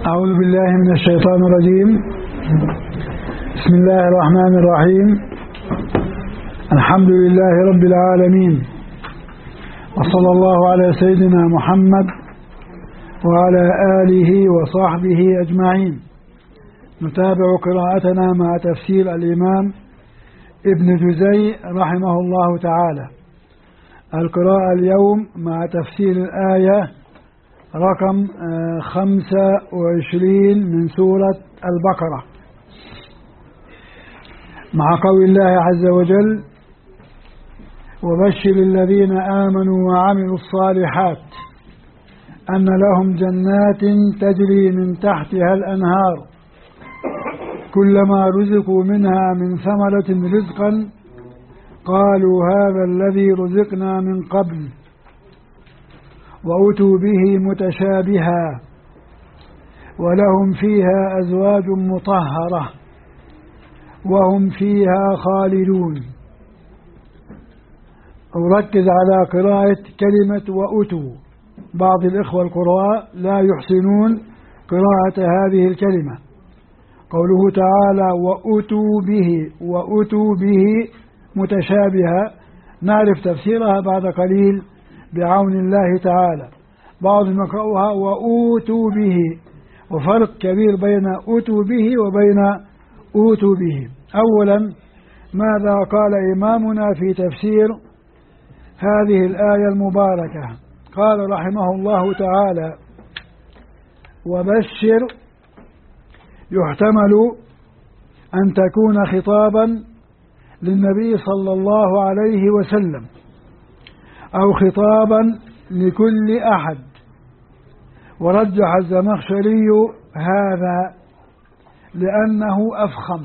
أعوذ بالله من الشيطان الرجيم. بسم الله الرحمن الرحيم. الحمد لله رب العالمين، وصلى الله على سيدنا محمد وعلى آله وصحبه أجمعين. نتابع قراءتنا مع تفسير الإمام ابن جزي رحمه الله تعالى. القراءة اليوم مع تفسير الآية رقم 25 من سورة البقرة، مع قول الله عز وجل: وبشر الذين آمنوا وعملوا الصالحات أن لهم جنات تجري من تحتها الأنهار كلما رزقوا منها من ثمرة رزقا قالوا هذا الذي رزقنا من قبل وأتوا به متشابها ولهم فيها أزواج مطهرة وهم فيها خالدون. أركز على قراءة كلمة وأتوا. بعض الإخوة القراء لا يحسنون قراءة هذه الكلمة. قوله تعالى وأتوا به متشابهة، نعرف تفسيرها بعد قليل بعون الله تعالى. بعضهم يقرأها وأوتوا به، وفرق كبير بين أوتوا به وبين أوتوا به. أولا، ماذا قال إمامنا في تفسير هذه الآية المباركة؟ قال رحمه الله تعالى: وبشر يحتمل أن تكون خطابا للنبي صلى الله عليه وسلم أو خطابا لكل أحد، ورجح الزمخشري هذا لأنه أفخم.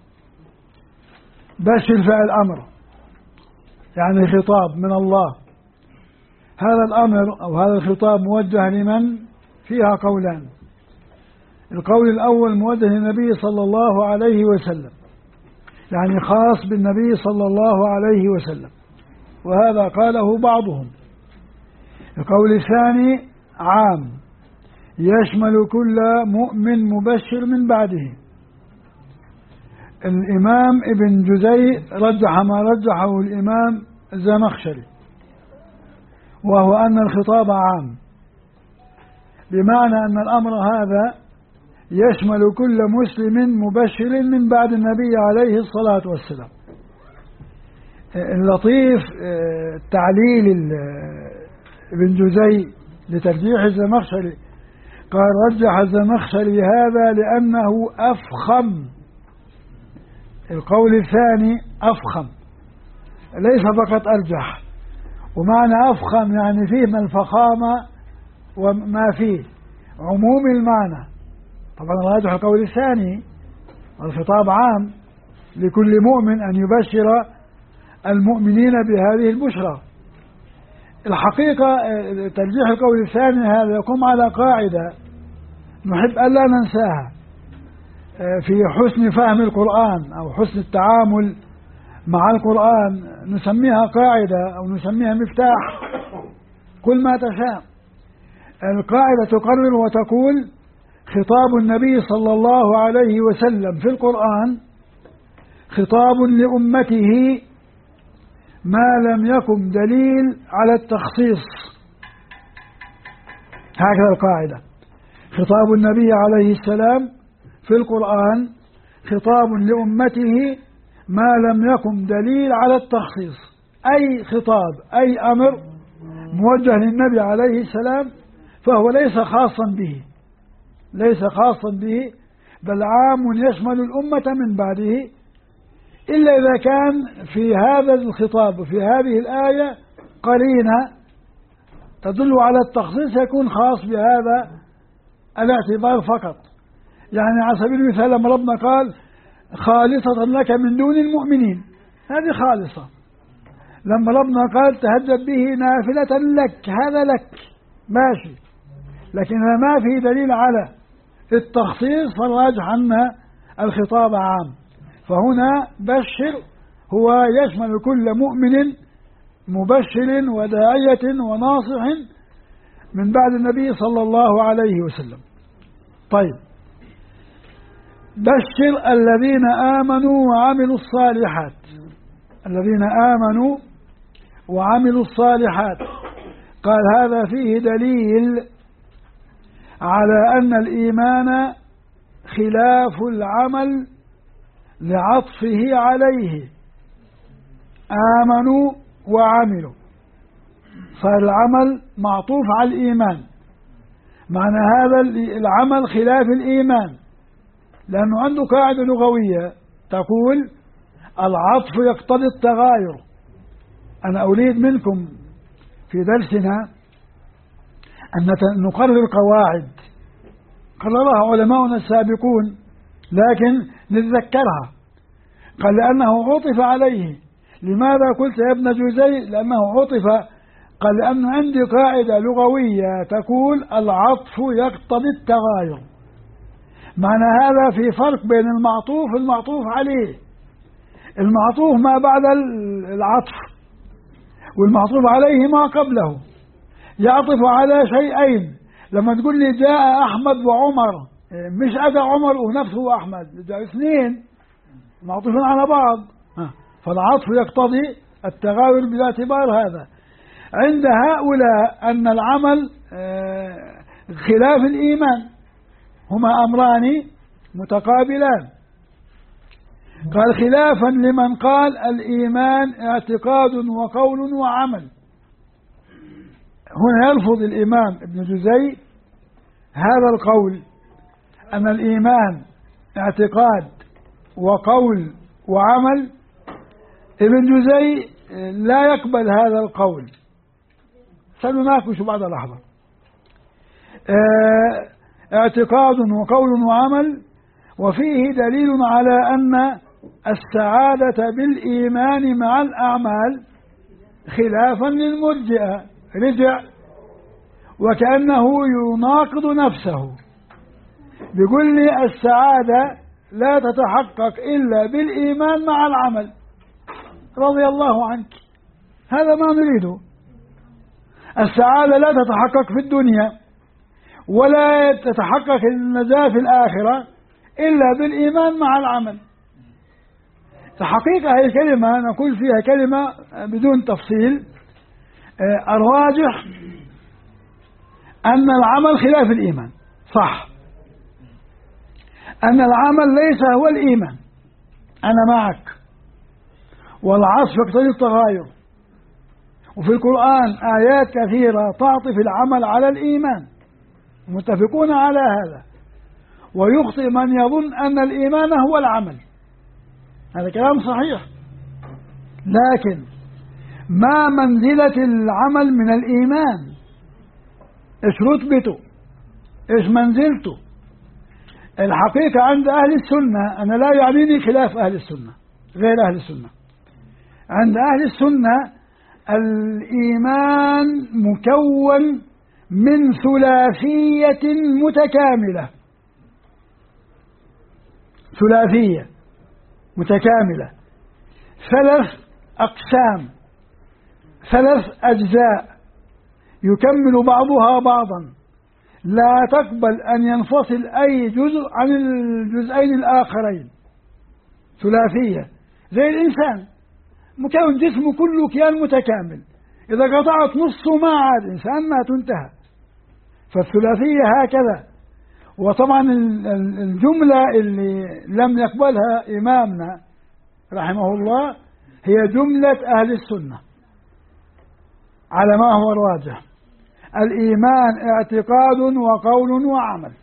بشر فعل أمر، يعني خطاب من الله. هذا الأمر أو هذا الخطاب موجه لمن؟ فيها قولان. القول الأول موجه للنبي صلى الله عليه وسلم، يعني خاص بالنبي صلى الله عليه وسلم، وهذا قاله بعضهم. القول الثاني عام، يشمل كل مؤمن مبشر من بعده. الإمام ابن جزي رجح ما رجحه الإمام الزمخشري، وهو أن الخطاب عام، بمعنى أن الأمر هذا يشمل كل مسلم مبشر من بعد النبي عليه الصلاة والسلام. اللطيف تعليل ابن جزي لترجيح الزمخشري، قال رجح الزمخشري هذا لأنه أفخم. القول الثاني أفخم، ليس فقط أرجح، ومعنى أفخم يعني فيه من الفخامة وما فيه عموم المعنى. طبعا راجح القول الثاني، الخطاب عام لكل مؤمن أن يبشر المؤمنين بهذه البشرى. الحقيقة ترجيح القول الثاني هذا يقوم على قاعدة نحب ألا ننساها في حسن فهم القرآن أو حسن التعامل مع القرآن. نسميها قاعدة أو نسميها مفتاح، كل ما تشاء. القاعدة تقرر وتقول: خطاب النبي صلى الله عليه وسلم في القرآن خطاب لأمته ما لم يكن دليل على التخصيص. هكذا القاعدة: خطاب النبي عليه السلام في القرآن خطاب لأمته ما لم يكن دليل على التخصيص. أي خطاب، أي أمر موجه للنبي عليه السلام فهو ليس خاصا به، ليس خاصا به، بل عام يشمل الأمة من بعده، إلا إذا كان في هذا الخطاب وفي هذه الآية قرينة تدل على التخصيص يكون خاص بهذا الاعتبار فقط. يعني على سبيل المثال لما ربنا قال خالصة لك من دون المؤمنين، هذه خالصة. لما ربنا قال تهجد به نافلة لك، هذا لك ماشي، لكن ما في دليل على التخصيص فالراجح أن الخطاب عام. فهنا بشر هو يشمل كل مؤمن مبشر وداعية وناصح من بعد النبي صلى الله عليه وسلم. طيب، بشر الذين آمنوا وعملوا الصالحات. الذين آمنوا وعملوا الصالحات، قال هذا فيه دليل على أن الإيمان خلاف العمل لعطفه عليه. آمنوا وعملوا، فالعمل معطوف على الإيمان، معنى هذا العمل خلاف الإيمان، لأنه عنده قاعدة لغوية تقول العطف يقتضي التغاير. أنا أريد منكم في درسنا أن نقرر قواعد قررها علماؤنا السابقون، لكن نتذكرها. قال لأنه عطف عليه. لماذا قلت يا ابن جوزي؟ لأنه عطف. قال لأن عندي قاعدة لغوية تقول العطف يقتضي التغاير. معنى هذا في فرق بين المعطوف والمعطوف عليه. المعطوف ما بعد العطف، والمعطوف عليه ما قبله. يعطف على شيئين. لما تقول لي جاء أحمد وعمر، مش أتى عمر ونفسه أحمد، جاء اثنين معطوفين على بعض، فالعطف يقتضي التغاير باعتبار هذا. عند هؤلاء أن العمل خلاف الإيمان، هما أمران متقابلان. قال خلافا لمن قال الإيمان اعتقاد وقول وعمل. هنا يلفظ الإمام ابن جوزي هذا القول أن الإيمان اعتقاد وقول وعمل. ابن جوزي لا يقبل هذا القول، سنناقش بعد لحظة. اعتقاد وقول وعمل، وفيه دليل على أن السعادة بالإيمان مع الأعمال خلافا للمرجئة. رجع وكأنه يناقض نفسه، بيقول لي السعادة لا تتحقق إلا بالإيمان مع العمل. رضي الله عنك، هذا ما نريده. السعادة لا تتحقق في الدنيا ولا تتحقق النجاة في الآخرة إلا بالإيمان مع العمل. الحقيقة هي كلمة نقول فيها كلمة بدون تفصيل. الراجح أن العمل خلاف الإيمان، صح، أن العمل ليس هو الإيمان، أنا معك، والعطف يقتضي التغاير. وفي القرآن آيات كثيرة تعطف العمل على الإيمان، متفقون على هذا. ويخطئ من يظن أن الإيمان هو العمل، هذا كلام صحيح، لكن ما منزلة العمل من الإيمان؟ إيش رتبته؟ إيش منزلته؟ الحقيقة عند أهل السنة، أنا لا يعنيني خلاف أهل السنة، غير أهل السنة، عند أهل السنة الإيمان مكون من ثلاثية متكاملة. ثلاثية متكاملة، 3 أقسام، 3 أجزاء يكمل بعضها بعضا، لا تقبل أن ينفصل أي جزء عن الجزئين الآخرين. ثلاثية زي الإنسان، مكون جسمه كله كيان متكامل، إذا قطعت نصه ما عاد إنسان، ما تنتهى. فالثلاثية هكذا. وطبعا الجملة اللي لم يقبلها إمامنا رحمه الله هي جملة أهل السنة على ما هو الراجح. الإيمان اعتقاد وقول وعمل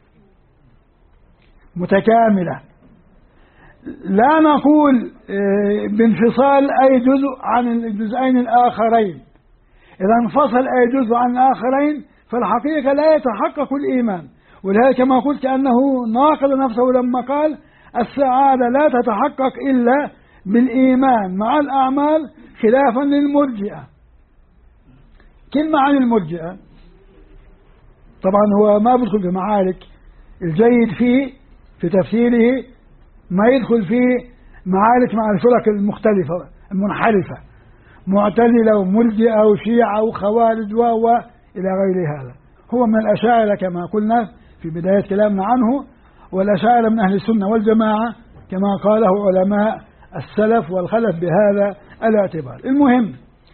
متكاملة، لا نقول بانفصال أي جزء عن الجزئين الآخرين. إذا انفصل أي جزء عن الآخرين فالحقيقة لا يتحقق الإيمان. ولهذا كما قلت أنه ناقض نفسه لما قال السعادة لا تتحقق إلا بالإيمان مع الأعمال خلافا للمرجئة. كلمة عن المرجئة طبعا هو ما بيدخل في معارك، الجيد فيه في تفسيره ما يدخل فيه معارك مع الفرق المختلفة المنحرفة، معتزلة ومرجئة وشيعة وخوارج إلى غير هذا. هو من الأشاعرة كما قلنا في بداية كلامنا عنه، والأشاعرة من أهل السنة والجماعة كما قاله علماء السلف والخلف بهذا الاعتبار. المهم،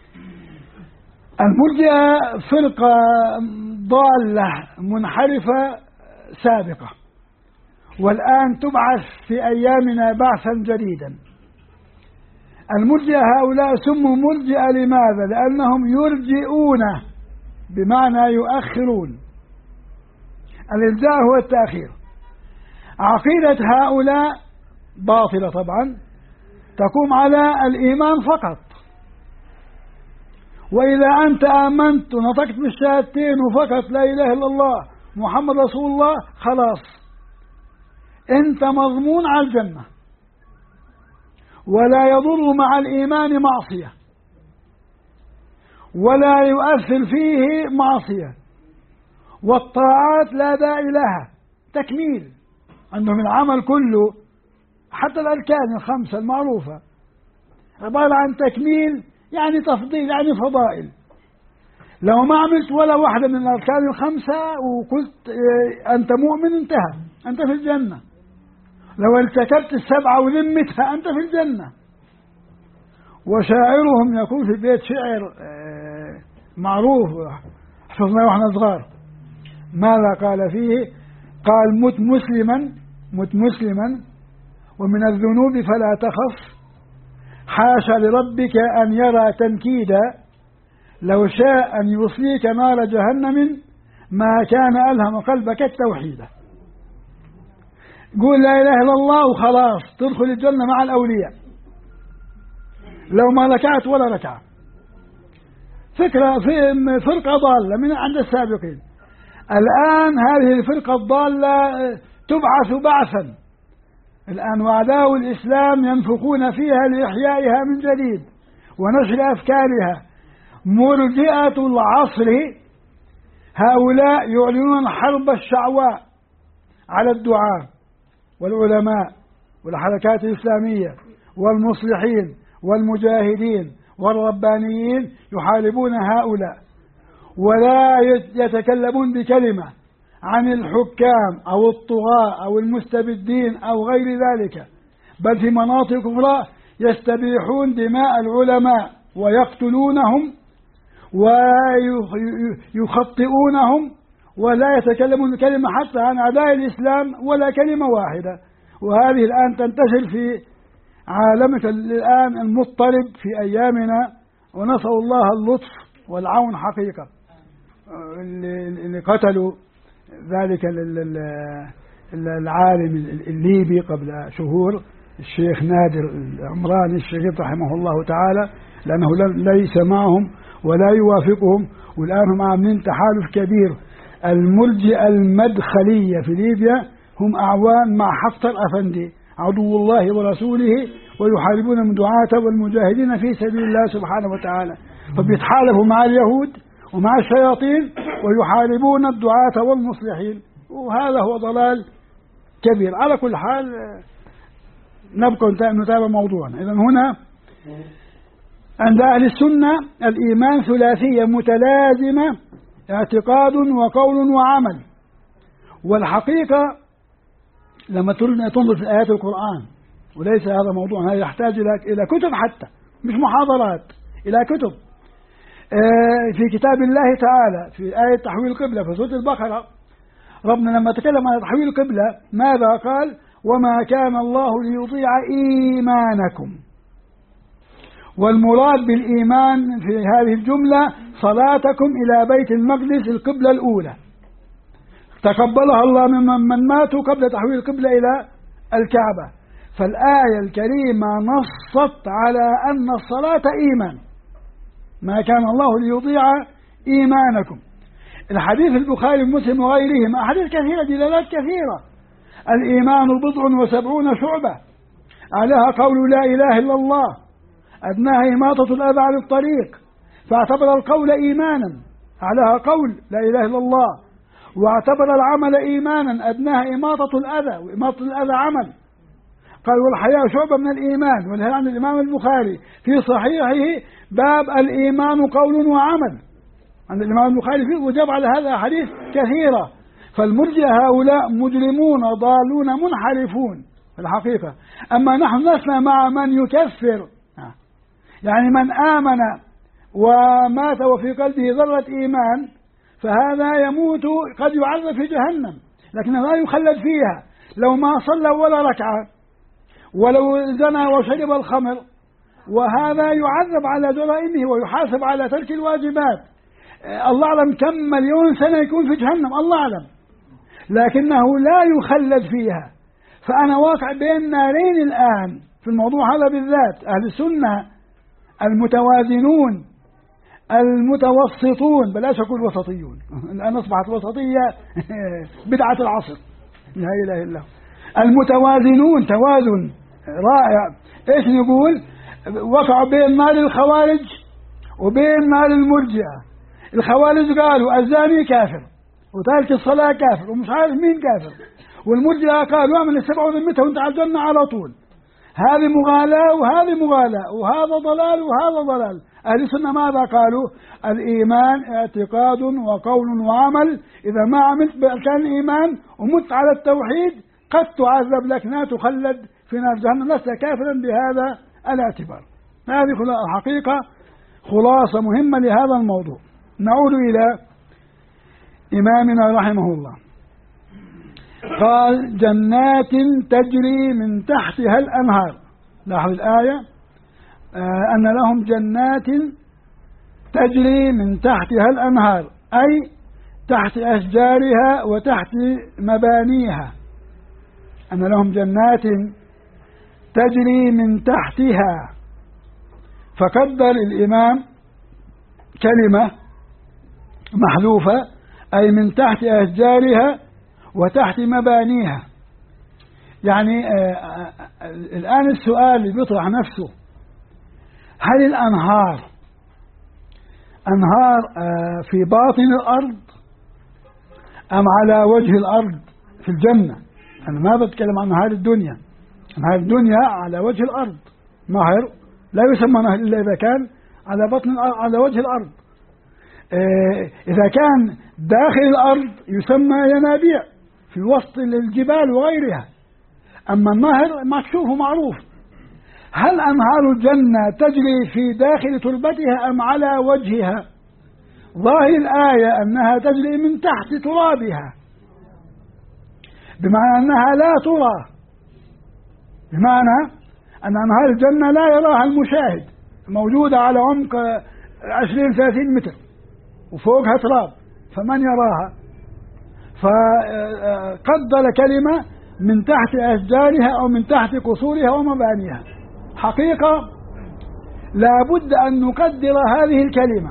المرجئة فرقة ضالة منحرفة سابقة، والآن تبعث في أيامنا بعثا جديدا. المرجئة هؤلاء سموا مرجئة لماذا؟ لأنهم يرجئون بمعنى يؤخرون. الإرجاء هو التأخير. عقيدة هؤلاء باطلة طبعا، تقوم على الإيمان فقط، وإذا أنت آمنت ونطقت بالشهادتين وفقط لا إله إلا الله محمد رسول الله، خلاص أنت مضمون على الجنة، ولا يضر مع الإيمان معصية، ولا يؤثر فيه معصية، والطاعات لا داعي لها، تكميل. عندهم العمل كله حتى الأركان الخمسة المعروفة عبارة عن تكميل، يعني تفضيل، يعني فضائل. لو ما عملت ولا واحدة من الأركان الخمسة وقلت أنت مؤمن، انتهى، أنت في الجنة. لو ارتكبت السبعة ولمتها أنت في الجنة. وشاعرهم يقول في بيت شعر معروف حفظناه ونحن صغار، ماذا قال فيه؟ قال: مت مسلما ومن الذنوب فلا تخف، حاشا لربك أن يرى تنكيدا، لو شاء أن يصليك نار جهنم ما كان ألهم قلبك التوحيد. قول لا إله إلا الله وخلاص تدخل الجنة مع الأولياء لو ما ركعت ولا ركعة. فكرة في فرقة ضالة من عند السابقين. الآن هذه الفرقة الضالة تبعث بعثا الآن، وأعداء الإسلام ينفخون فيها لإحيائها من جديد ونشر أفكارها. مرجئة العصر هؤلاء يعلنون الحرب الشعواء على الدعاة والعلماء والحركات الإسلامية والمصلحين والمجاهدين والربانيين، يحاربون هؤلاء ولا يتكلمون بكلمة عن الحكام أو الطغاة أو المستبدين أو غير ذلك، بل في مناطق أخرى يستبيحون دماء العلماء ويقتلونهم ويخطئونهم، ولا يتكلمون كلمة حتى عن أعداء الإسلام ولا كلمة واحدة. وهذه الآن تنتشر في عالمك الآن المضطرب في أيامنا، ونسأل الله اللطف والعون حقيقة. اللي قتلوا ذلك العالم الليبي قبل شهور، الشيخ نادر العمراني الشريف رحمه الله تعالى، لأنه ليس معهم ولا يوافقهم، والآن هم عاملين تحالف كبير. المرجئة المدخلية في ليبيا هم أعوان مع حفتر أفندي عدو الله ورسوله، ويحاربون الدعاة والمجاهدين في سبيل الله سبحانه وتعالى، فبيتحالفوا مع اليهود ومع الشياطين ويحاربون الدعاة والمصلحين، وهذا هو ضلال كبير. على كل حال نبقى نتابع موضوعنا. إذن هنا عند أهل السنة الإيمان ثلاثية متلازمة، اعتقاد وقول وعمل. والحقيقة لما تنظر في آيات القرآن، وليس هذا موضوع، هذا يحتاج إلى كتب، حتى مش محاضرات، إلى كتب. في كتاب الله تعالى في آية تحويل القبلة في سورة البقرة، ربنا لما تكلم عن تحويل القبلة ماذا قال؟ وما كان الله ليضيع إيمانكم. والمراد بالإيمان في هذه الجملة صلاتكم إلى بيت المقدس القبلة الأولى، تقبلها الله ممن ماتوا قبل تحويل القبلة إلى الكعبة. فالآية الكريمة نصت على أن الصلاة إيمان، ما كان الله ليضيع إيمانكم. الحديث البخاري ومسلم وغيرهما أحاديث كثيرة، دلالات كثيرة. الإيمان 70 شعبة، أعلاها قول لا إله إلا الله، أدناها إماطة الأذى عن الطريق، فاعتبر القول إيمانا، أعلاها قول لا إله إلا الله، واعتبر العمل إيمانا، أدناها إماطة الأذى، وإماطة الأذى عمل. قال والحياء شعبة من الإيمان. ولهذا عند الإمام البخاري في صحيحه باب الإيمان قول وعمل، عند الإمام البخاري فيه وجاب على هذا حديث كثيرة. فالمرجئة هؤلاء مجرمون ضالون منحرفون في الحقيقة. أما نحن نسمع مع من يكفر، يعني من آمن ومات وفي قلبه ذرة إيمان فهذا يموت قد يعذب في جهنم لكنه لا يخلد فيها لو ما صلى ولا ركعة، ولو زنى وشرب الخمر، وهذا يعذب على جرائمه ويحاسب على ترك الواجبات. الله أعلم كم مليون سنة يكون في جهنم، الله أعلم، لكنه لا يخلد فيها. فأنا واقع بين نارين الآن في الموضوع هذا بالذات. أهل السنة المتوازنون المتوسطون، بلاش أقول وسطيون، الآن أصبحت وسطية بدعة العصر، لا إله إلا الله. المتوازنون توازن رائع. إيش نقول؟ وقعوا بين نار الخوارج وبين نار المرجئة. الخوارج قالوا الزاني كافر وتارك الصلاة كافر ومش عارف مين كافر، والمرجئة قالوا اعمل السبع وذمتها وانت على الجنة على طول. هذه مغالاة وهذه مغالاة، وهذا ضلال وهذا ضلال. أهل السنة ماذا قالوا؟ الإيمان اعتقاد وقول وعمل، إذا ما عملت بأركان الإيمان ومت على التوحيد قد تعذب لكنها تخلد في نار جهنم، لست كافرا بهذا الاعتبار. هذه الحقيقة خلاصة مهمة لهذا الموضوع. نعود إلى إمامنا رحمه الله. قال جنات تجري من تحتها الأنهار. لاحظ الآية، أن لهم جنات تجري من تحتها الأنهار، أي تحت أشجارها وتحت مبانيها. أن لهم جنات تجري من تحتها، فقدر الإمام كلمة محذوفة، أي من تحت أشجارها وتحت مبانيها. يعني الآن السؤال اللي بيطرح نفسه، هل الأنهار أنهار في باطن الأرض أم على وجه الأرض في الجنة؟ أنا ما بتكلم عن نهار الدنيا. نهار الدنيا على وجه الأرض، نهر لا يسمى نهر إلا إذا كان على بطن الأرض على وجه الأرض. إذا كان داخل الأرض يسمى ينابيع في وسط الجبال وغيرها. أما النهر مكشوف ومعروف. هل أنهار الجنة تجري في داخل تربتها أم على وجهها؟ ظاهر الآية أنها تجري من تحت ترابها، بمعنى أنها لا ترى، بمعنى أن أنهار الجنة لا يراها المشاهد، موجودة على عمق 20-30 متر وفوقها تراب، فمن يراها؟ فقدر كلمة من تحت أشجارها أو من تحت قصورها ومبانيها. حقيقة لا بد أن نقدر هذه الكلمة.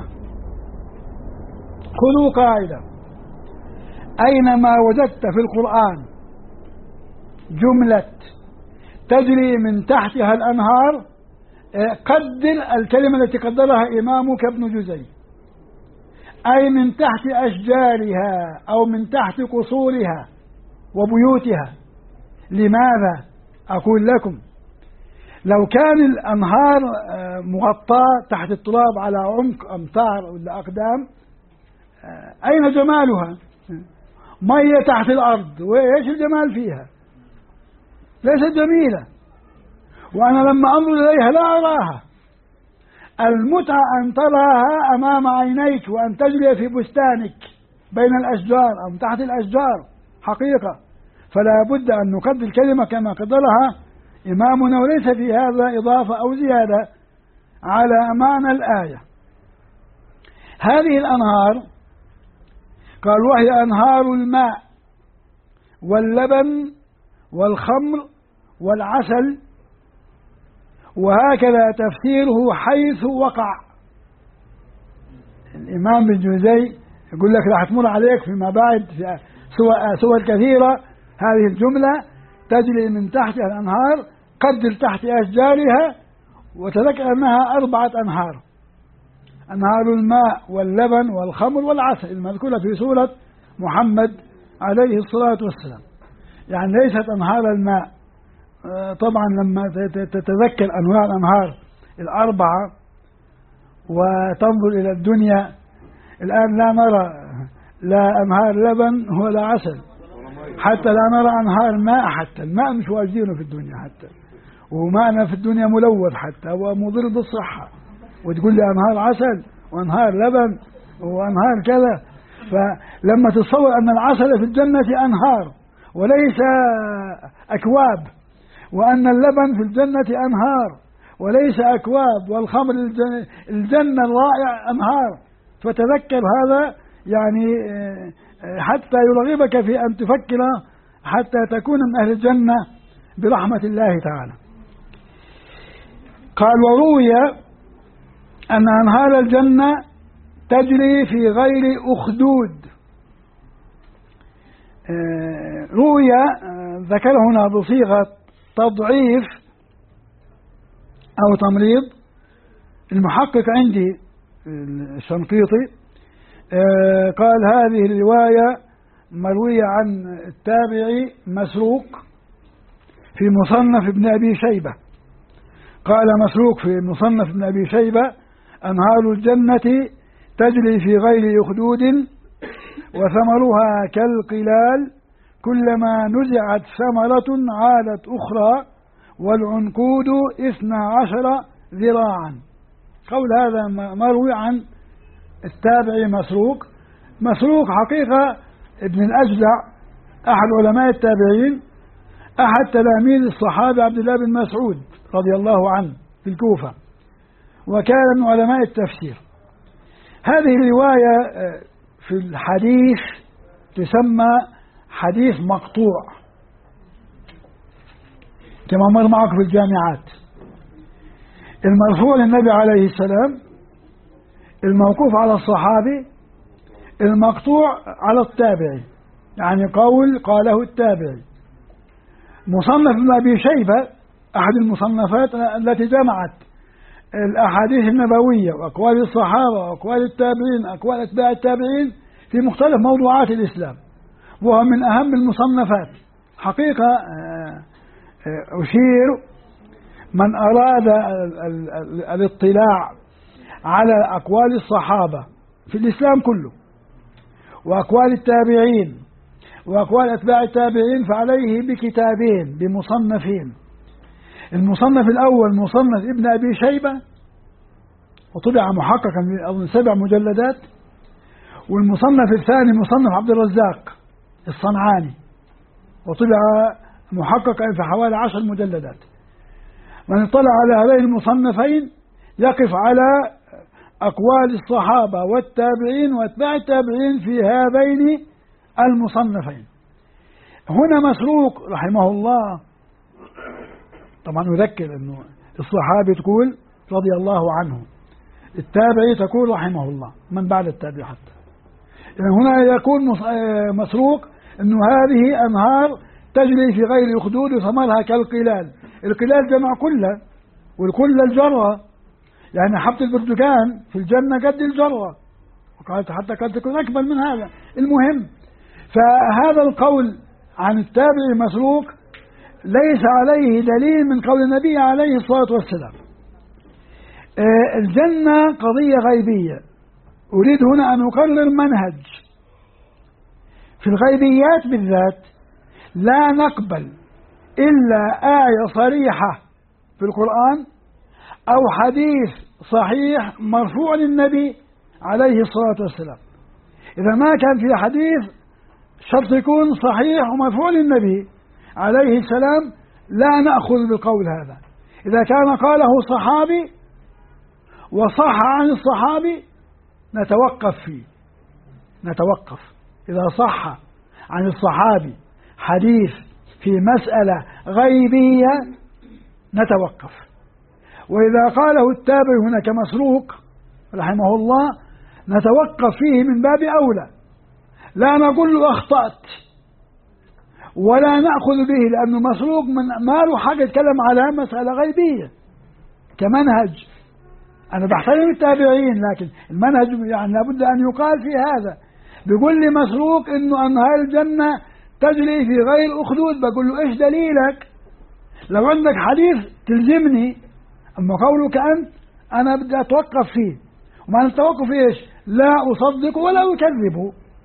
خذوا قاعدة، أينما وجدت في القرآن جملة تجري من تحتها الأنهار قدر الكلمة التي قدرها إمامك ابن جزي، أي من تحت أشجارها أو من تحت قصورها وبيوتها. لماذا؟ أقول لكم، لو كان الأنهار مغطاة تحت التراب على عمق أمتار ولا أقدام، أين جمالها؟ مية تحت الأرض، وإيش الجمال فيها؟ ليست جميلة، وأنا لما أنظر إليها لا أراها. المتعة أن تراها أمام عينيك وأن تجري في بستانك بين الأشجار أو تحت الأشجار حقيقة. فلا بد أن نقدر الكلمة كما قدرها إمامنا، وليس في هذا إضافة أو زيادة على معنى الآية. هذه الأنهار قال وهي أنهار الماء واللبن والخمر والعسل، وهكذا تفسيره حيث وقع. الإمام بن جوزي يقول لك راح تمر عليك فيما بعد في سور كثيرة هذه الجملة تجري من تحتها الأنهار، قدر تحت أشجارها، وتذكر أنها 4 أنهار: أنهار الماء واللبن والخمر والعسل المذكورة في سورة محمد عليه الصلاة والسلام. يعني ليست أنهار الماء. طبعا لما تتذكر أنواع الأنهار 4 وتنظر إلى الدنيا الآن لا نرى لا أنهار لبن ولا عسل، حتى لا نرى أنهار ماء، حتى الماء مش واجدينه في الدنيا، حتى وماءنا في الدنيا ملوث حتى ومضر بالصحة، وتقول لي أنهار عسل وأنهار لبن وأنهار كذا. فلما تتصور أن العسل في الجنة أنهار وليس أكواب، وأن اللبن في الجنة أنهار وليس أكواب، والخمر الجنة الرائع أنهار، فتذكر هذا يعني حتى يرغبك في أن تفكر حتى تكون من أهل الجنة برحمة الله تعالى. قال وروي أن أنهار الجنة تجري في غير أخدود. روي ذكر هنا بصيغة تضعيف أو تمريض. المحقق عندي الشنقيطي قال هذه الرواية مروية عن التابعي مسروق في مصنف ابن أبي شيبة. قال مسروق في مصنف ابن أبي شيبة أنهار الجنة تجري في غير أخدود وثمرها كالقلال، كلما نزعت ثمرة عادت أخرى، والعنقود 12 ذراعا. قول هذا مروي عن التابعي مسروق. مسروق حقيقة ابن الأجدع أحد علماء التابعين، أحد تلاميذ الصحابة عبد الله بن مسعود رضي الله عنه في الكوفة، وكان من علماء التفسير. هذه الرواية في الحديث تسمى حديث مقطوع كما مر معكم في الجامعات. المرفوع للنبي عليه السلام، الموقوف على الصحابي، المقطوع على التابعي، يعني قول قاله التابعي. مصنف ابن أبي شيبة أحد المصنفات التي جمعت الأحاديث النبوية وأقوال الصحابة وأقوال التابعين أقوال أتباع التابعين في مختلف موضوعات الإسلام، وهو من أهم المصنفات حقيقة. أشير من أراد الاطلاع على أقوال الصحابة في الإسلام كله وأقوال التابعين وأقوال أتباع التابعين فعليه بكتابين بمصنفين. المصنف الأول مصنف ابن أبي شيبة وطبع محققا من 7 مجلدات، والمصنف الثاني مصنف عبد الرزاق الصنعاني وطبع محققا في حوالي 10 مجلدات. من اطلع على هذين المصنفين يقف على أقوال الصحابة والتابعين واتباع التابعين في هذين المصنفين. هنا مسروق رحمه الله، طبعا أذكر أنه الصحابي تقول رضي الله عنه، التابعي تقول رحمه الله، من بعد التابع حتى. يعني هنا يكون مسروق أنه هذه أنهار تجري في غير أخدود وثمرها كالقلال. القلال جمع كله، والكل الجرة، يعني حبة البرتقال في الجنة قد الجرة، وقالت حتى قد تكون أكبر من هذا. المهم، فهذا القول عن التابعي مسروق ليس عليه دليل من قول النبي عليه الصلاة والسلام. الجنة قضية غيبية. أريد هنا أن أقرر منهج في الغيبيات بالذات. لا نقبل إلا آية صريحة في القرآن أو حديث صحيح مرفوع للنبي عليه الصلاة والسلام. إذا ما كان في حديث شرط يكون صحيح ومرفوع للنبي عليه السلام لا نأخذ بالقول هذا. إذا كان قاله صحابي وصح عن الصحابي نتوقف فيه، نتوقف. إذا صح عن الصحابي حديث في مسألة غيبية نتوقف. وإذا قاله التابعي هنا كمسروق رحمه الله نتوقف فيه من باب أولى، لا نقول له أخطأت ولا نأخذ به، لأنه مسروق من ما له حق يتكلم على مسألة غيبية كمنهج. أنا بحترم التابعين، لكن المنهج يعني لابد أن يقال في هذا. بيقول لي مسروق إنه أنهار الجنة تجري في غير أخدود، بقول له إيش دليلك؟ لو عندك حديث تلزمني، أما قولك أنت أنا بدي أتوقف فيه. ومعنى التوقف إيش؟ لا أصدق ولا أكذبه،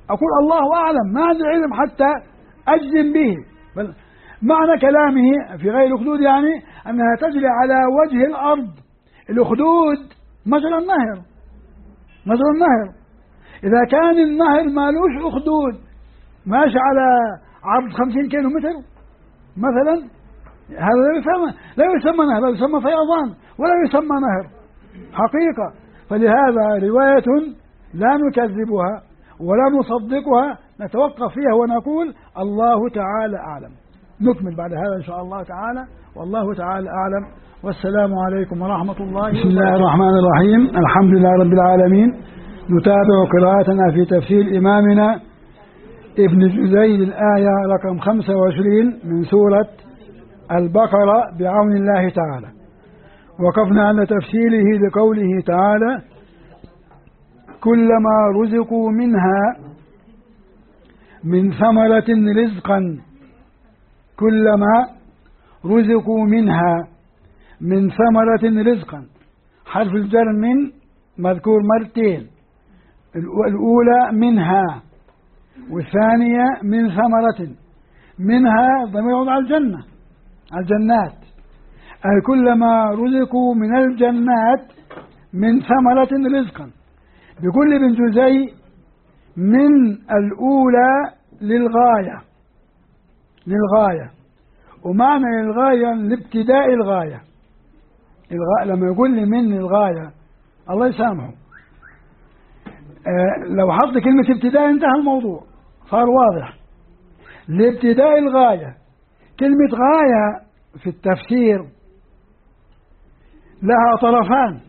أقول الله أعلم، ما عندي علم حتى أجزم به. بل معنى كلامه في غير الأخدود يعني أنها تجري على وجه الأرض. الأخدود مجرى النهر، مجرى النهر. إذا كان النهر مالوش أخدود ماشي على عرض 50 كيلو متر مثلا، هذا لا يسمى نهر، لا يسمى فيضان ولا يسمى نهر حقيقة. فلهذا رواية لا نكذبها ولا نصدقها، نتوقف فيها ونقول الله تعالى أعلم. نكمل بعد هذا إن شاء الله تعالى، والله تعالى أعلم. والسلام عليكم ورحمة الله. بسم الله الرحمن الرحيم. الحمد لله رب العالمين. نتابع قراءتنا في تفسير إمامنا ابن جزي الآية رقم 25 من سورة البقرة بعون الله تعالى. وقفنا عند تفسيره لقوله تعالى: كلما رزقوا منها من ثمرة رزقا، كلما رزقوا منها من ثمرة رزقا. حرف الجر من مذكور مرتين، الأولى منها والثانية من ثمرة. منها ضمير على الجنة، على الجنات، أي كلما رزقوا من الجنات من ثمرة رزقا. بكل ابن جزي من الأولى للغاية، للغاية. ومعنى للغاية لابتداء الغاية. لما يقول لي من الغاية الله يسامحه، لو حط كلمة ابتداء انتهى الموضوع، صار واضح. لابتداء الغاية. كلمة غاية في التفسير لها طرفان،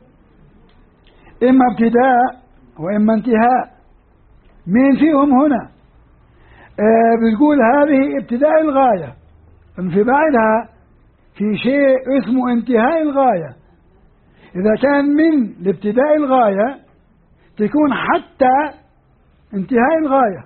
إما ابتداء وإما انتهاء. مين فيهم هنا؟ بتقول هذه ابتداء الغاية، في بعدها في شيء اسمه انتهاء الغاية. إذا كان من لابتداء الغاية تكون حتى انتهاء الغاية.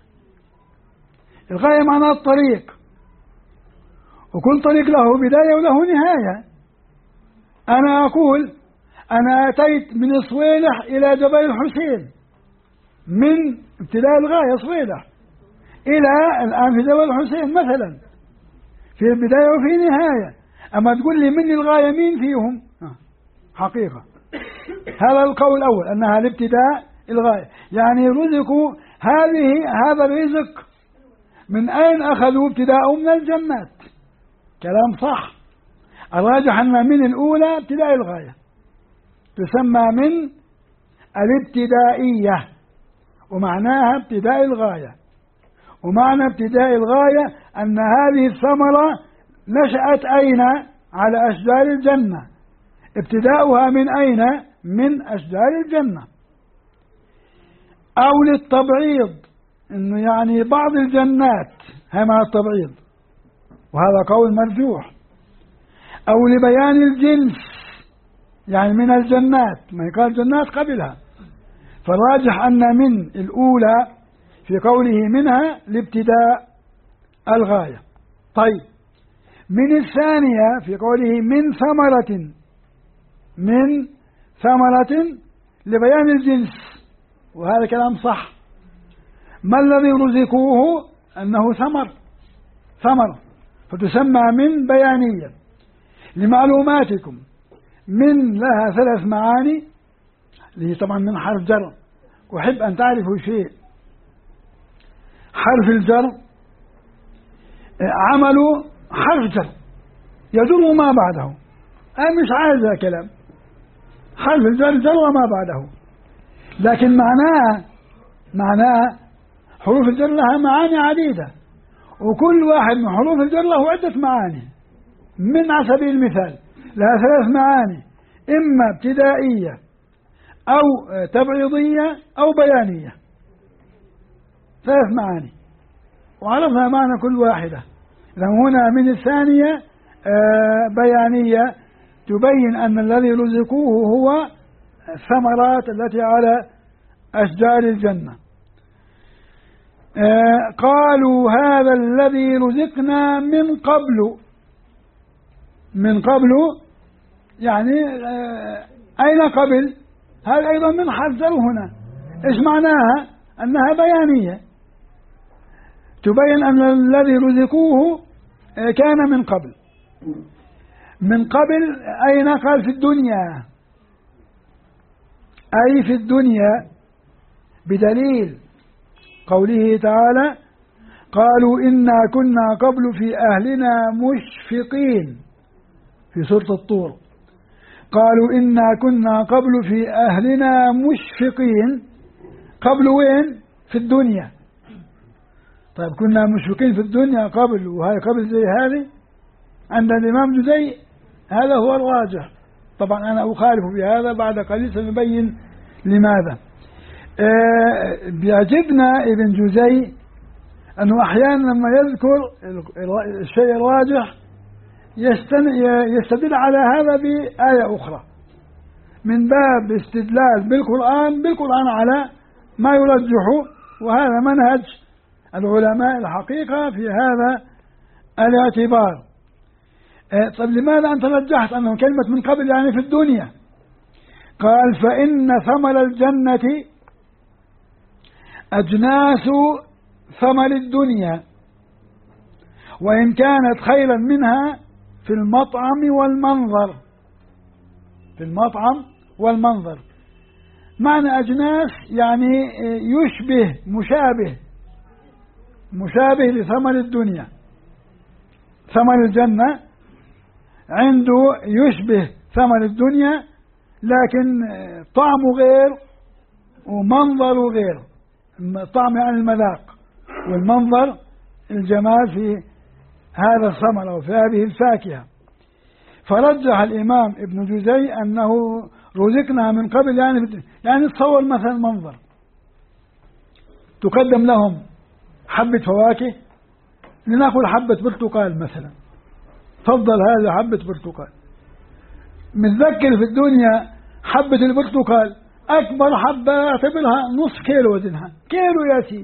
الغاية معناها الطريق، وكل طريق له بداية وله نهاية. أنا أقول أنا أتيت من صويلح إلى جبل الحسين، من ابتداء الغاية صويلح إلى الآن في جبل الحسين مثلا، في البداية وفي نهاية. أما تقول لي من الغاية مين فيهم؟ حقيقة هذا القول الأول، أنها الابتداء الغاية، يعني رزقوا هذا الرزق من أين أخذوا؟ ابتداء من الجنات. كلام صح. الراجح أن من الأولى ابتداء الغاية، تسمى من الابتدائية، ومعناها ابتداء الغاية. ومعنى ابتداء الغاية أن هذه الثمرة نشأت أين؟ على أشجار الجنة. ابتداؤها من أين؟ من أشجار الجنة. أو للتبعيض، إنه يعني بعض الجنات، هي مع التبعيض، وهذا قول مرجوح. أو لبيان الجنس، يعني من الجنات، ما يقال جنات قبلها. فالراجح أن من الأولى في قوله منها لابتداء الغاية. طيب، من الثانية في قوله من ثمرة، من ثمرة لبيان الجنس، وهذا كلام صح. ما الذي رزقوه؟ أنه ثمر، فتسمى من بيانية. لمعلوماتكم من لها 3 معاني، اللي هي طبعا من حرف جر. أحب أن تعرفوا شيء، حرف الجر عمله حرف جر يدل ما بعده. أنا مش عايز كلام، حرف الجر جر وما بعده، لكن معناه حروف الجر لها معاني عديدة، وكل واحد من حروف الجر له عدة معاني. من على سبيل المثال لها 3 معاني، إما ابتدائية أو تبعيضية أو بيانية. 3 معاني وعرفنا معنى كل واحدة. هنا من الثانية بيانية تبين أن الذي رزقوه هو الثمرات التي على أشجار الجنة. قالوا هذا الذي رزقنا من قبل يعني أين قبل؟ هذا أيضا من حرف جر هنا. إيش معناها؟ أنها بيانية تبين أن الذي رزقوه كان من قبل. من قبل أين؟ قال في الدنيا، أي في الدنيا، بدليل قوله تعالى: قالوا إنا كنا قبل في أهلنا مشفقين، في سورة الطور. قالوا إنا كنا قبل في أهلنا مشفقين. قبل وين؟ في الدنيا. طيب كنا مشفقين في الدنيا قبل، وهي قبل زي هذه عند الإمام جزي، هذا هو الراجح. طبعا أنا أخالف بهذا، بعد قليل سنبين لماذا. بيعجبنا ابن جزي أنه أحيانا لما يذكر الشيء الراجح يستدل على هذا بآية أخرى من باب استدلال بالقرآن على ما يرجحه، وهذا منهج العلماء الحقيقة في هذا الاعتبار. طيب لماذا أنت رجحت أنه كلمة من قبل يعني في الدنيا؟ قال: فإن ثمر الجنة أجناس ثمر الدنيا، وإن كانت خيرا منها في المطعم والمنظر. في المطعم والمنظر، معنى أجناس يعني يشبه، مشابه لثمر الدنيا. ثمر الجنة عنده يشبه ثمر الدنيا، لكن طعمه غير ومنظره غير. الطعم يعني المذاق، والمنظر الجمال في هذا الثمر أو في هذه الفاكهة. فرجح الإمام ابن جزي أنه رزقنا من قبل يعني تصور مثلا منظر تقدم لهم حبة فواكه، لنأكل حبة برتقال مثلا، تفضل هذا حبة برتقال. متذكر في الدنيا حبة البرتقال أكبر حبة اعتبرها نصف كيلو وزنها، كيلو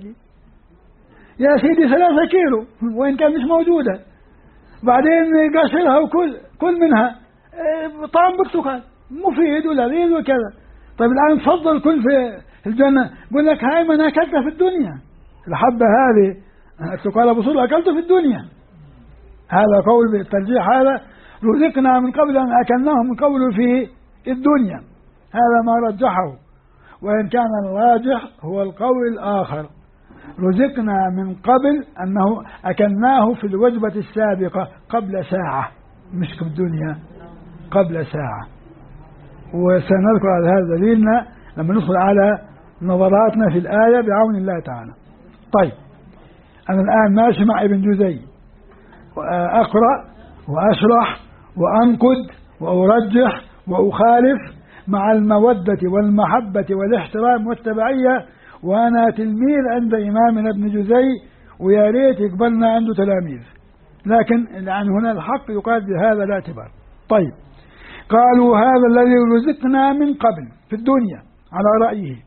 يا سيدي 3 كيلو وإن كان مش موجودة. بعدين قشرها وكل منها طعم برتقال مفيد ولذيذ وكذا. طيب الآن تفضل كل في الجنة، يقول لك هاي ما أنا أكلتها في الدنيا، الحبة هذه البرتقال أبو صلة أكلته في الدنيا. هذا قول بالترجيح، هذا رزقنا من قبل أن أكلناه من قبل في الدنيا، هذا ما رجحه. وإن كان الراجح هو القول الآخر، رزقنا من قبل أنه أكلناه في الوجبة السابقة قبل ساعة، مش في الدنيا، قبل ساعة. وسنذكر على هذا دليلنا لما ندخل على نظراتنا في الآية بعون الله تعالى. طيب أنا الآن ماشي مع ابن جزي، وأقرأ وأشرح وأنقد وأرجح وأخالف مع المودة والمحبة والاحترام والتبعية، وأنا تلميذ عند إمامنا ابن جزي، ويا ريت يقبلنا عنده تلاميذ، لكن يعني هنا الحق يقال بهذا الاعتبار. طيب قالوا هذا الذي رزقنا من قبل في الدنيا على رأيه.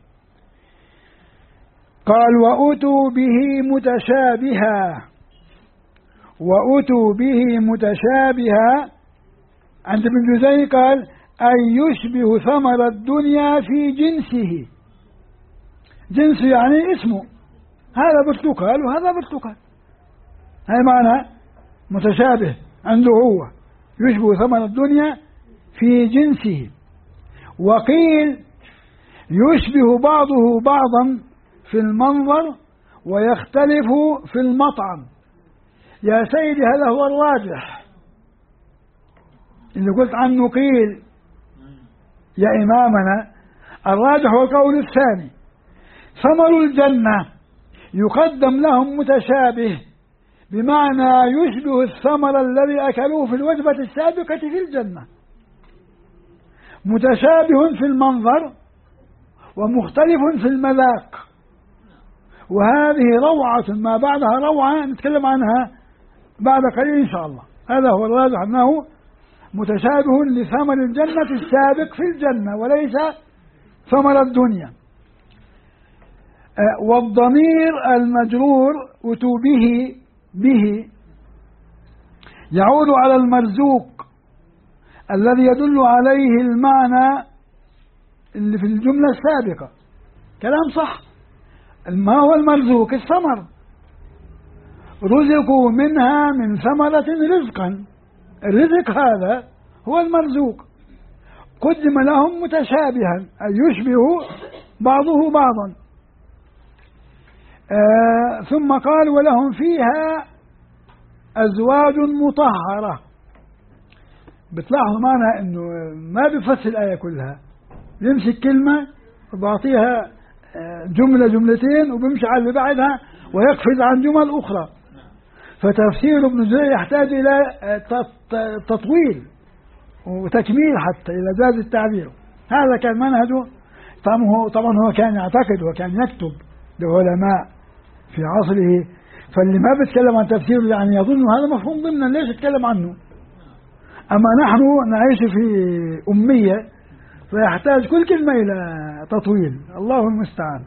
قال: وأتوا به متشابها عند ابن جزي قال: أي يشبه ثمر الدنيا في جنسه يعني اسمه، هذا برتقال وهذا برتقال، هاي معنى متشابه عنده، هو يشبه ثمر الدنيا في جنسه. وقيل يشبه بعضه بعضا في المنظر ويختلف في المطعم. يا سيدي هذا هو الراجح اللي قلت عنه قيل يا إمامنا، الراجح هو القول الثاني. ثمر الجنة يقدم لهم متشابه، بمعنى يشبه الثمر الذي أكلوه في الوجبة السابقة في الجنة، متشابه في المنظر ومختلف في المذاق. وهذه روعة ما بعدها روعة نتكلم عنها بعد قليل إن شاء الله. هذا هو الراجح أنه متشابه لثمر الجنة السابق في الجنة وليس ثمر الدنيا. والضمير المجرور أتوا به يعود على المرزوق الذي يدل عليه المعنى اللي في الجملة السابقة. كلام صح، ما هو المرزوق؟ الثمر، رزقوا منها من ثمرة رزقا، الرزق هذا هو المرزوق، قدم لهم متشابها أي يشبه بعضه بعضا. ثم قال ولهم فيها أزواج مطهرة. بتلاحظوا معنا أنه ما بيفسر الآية كلها، يمسك كلمة وبعطيها جملة جملتين وبيمشي على اللي بعدها ويقفز عن جمل أخرى. فتفسير ابن جرير يحتاج إلى تطويل وتكميل حتى إذا جاز التعبير. هذا كان منهجه. طبعا هو كان يعتقد وكان يكتب لعلماء في عصره، فاللي ما بيتكلم عن تفسيره يعني يظن هذا مفهوم ضمنا، ليش يتكلم عنه؟ أما نحن نعيش في أمية فيحتاج كل كلمة إلى تطويل، الله المستعان.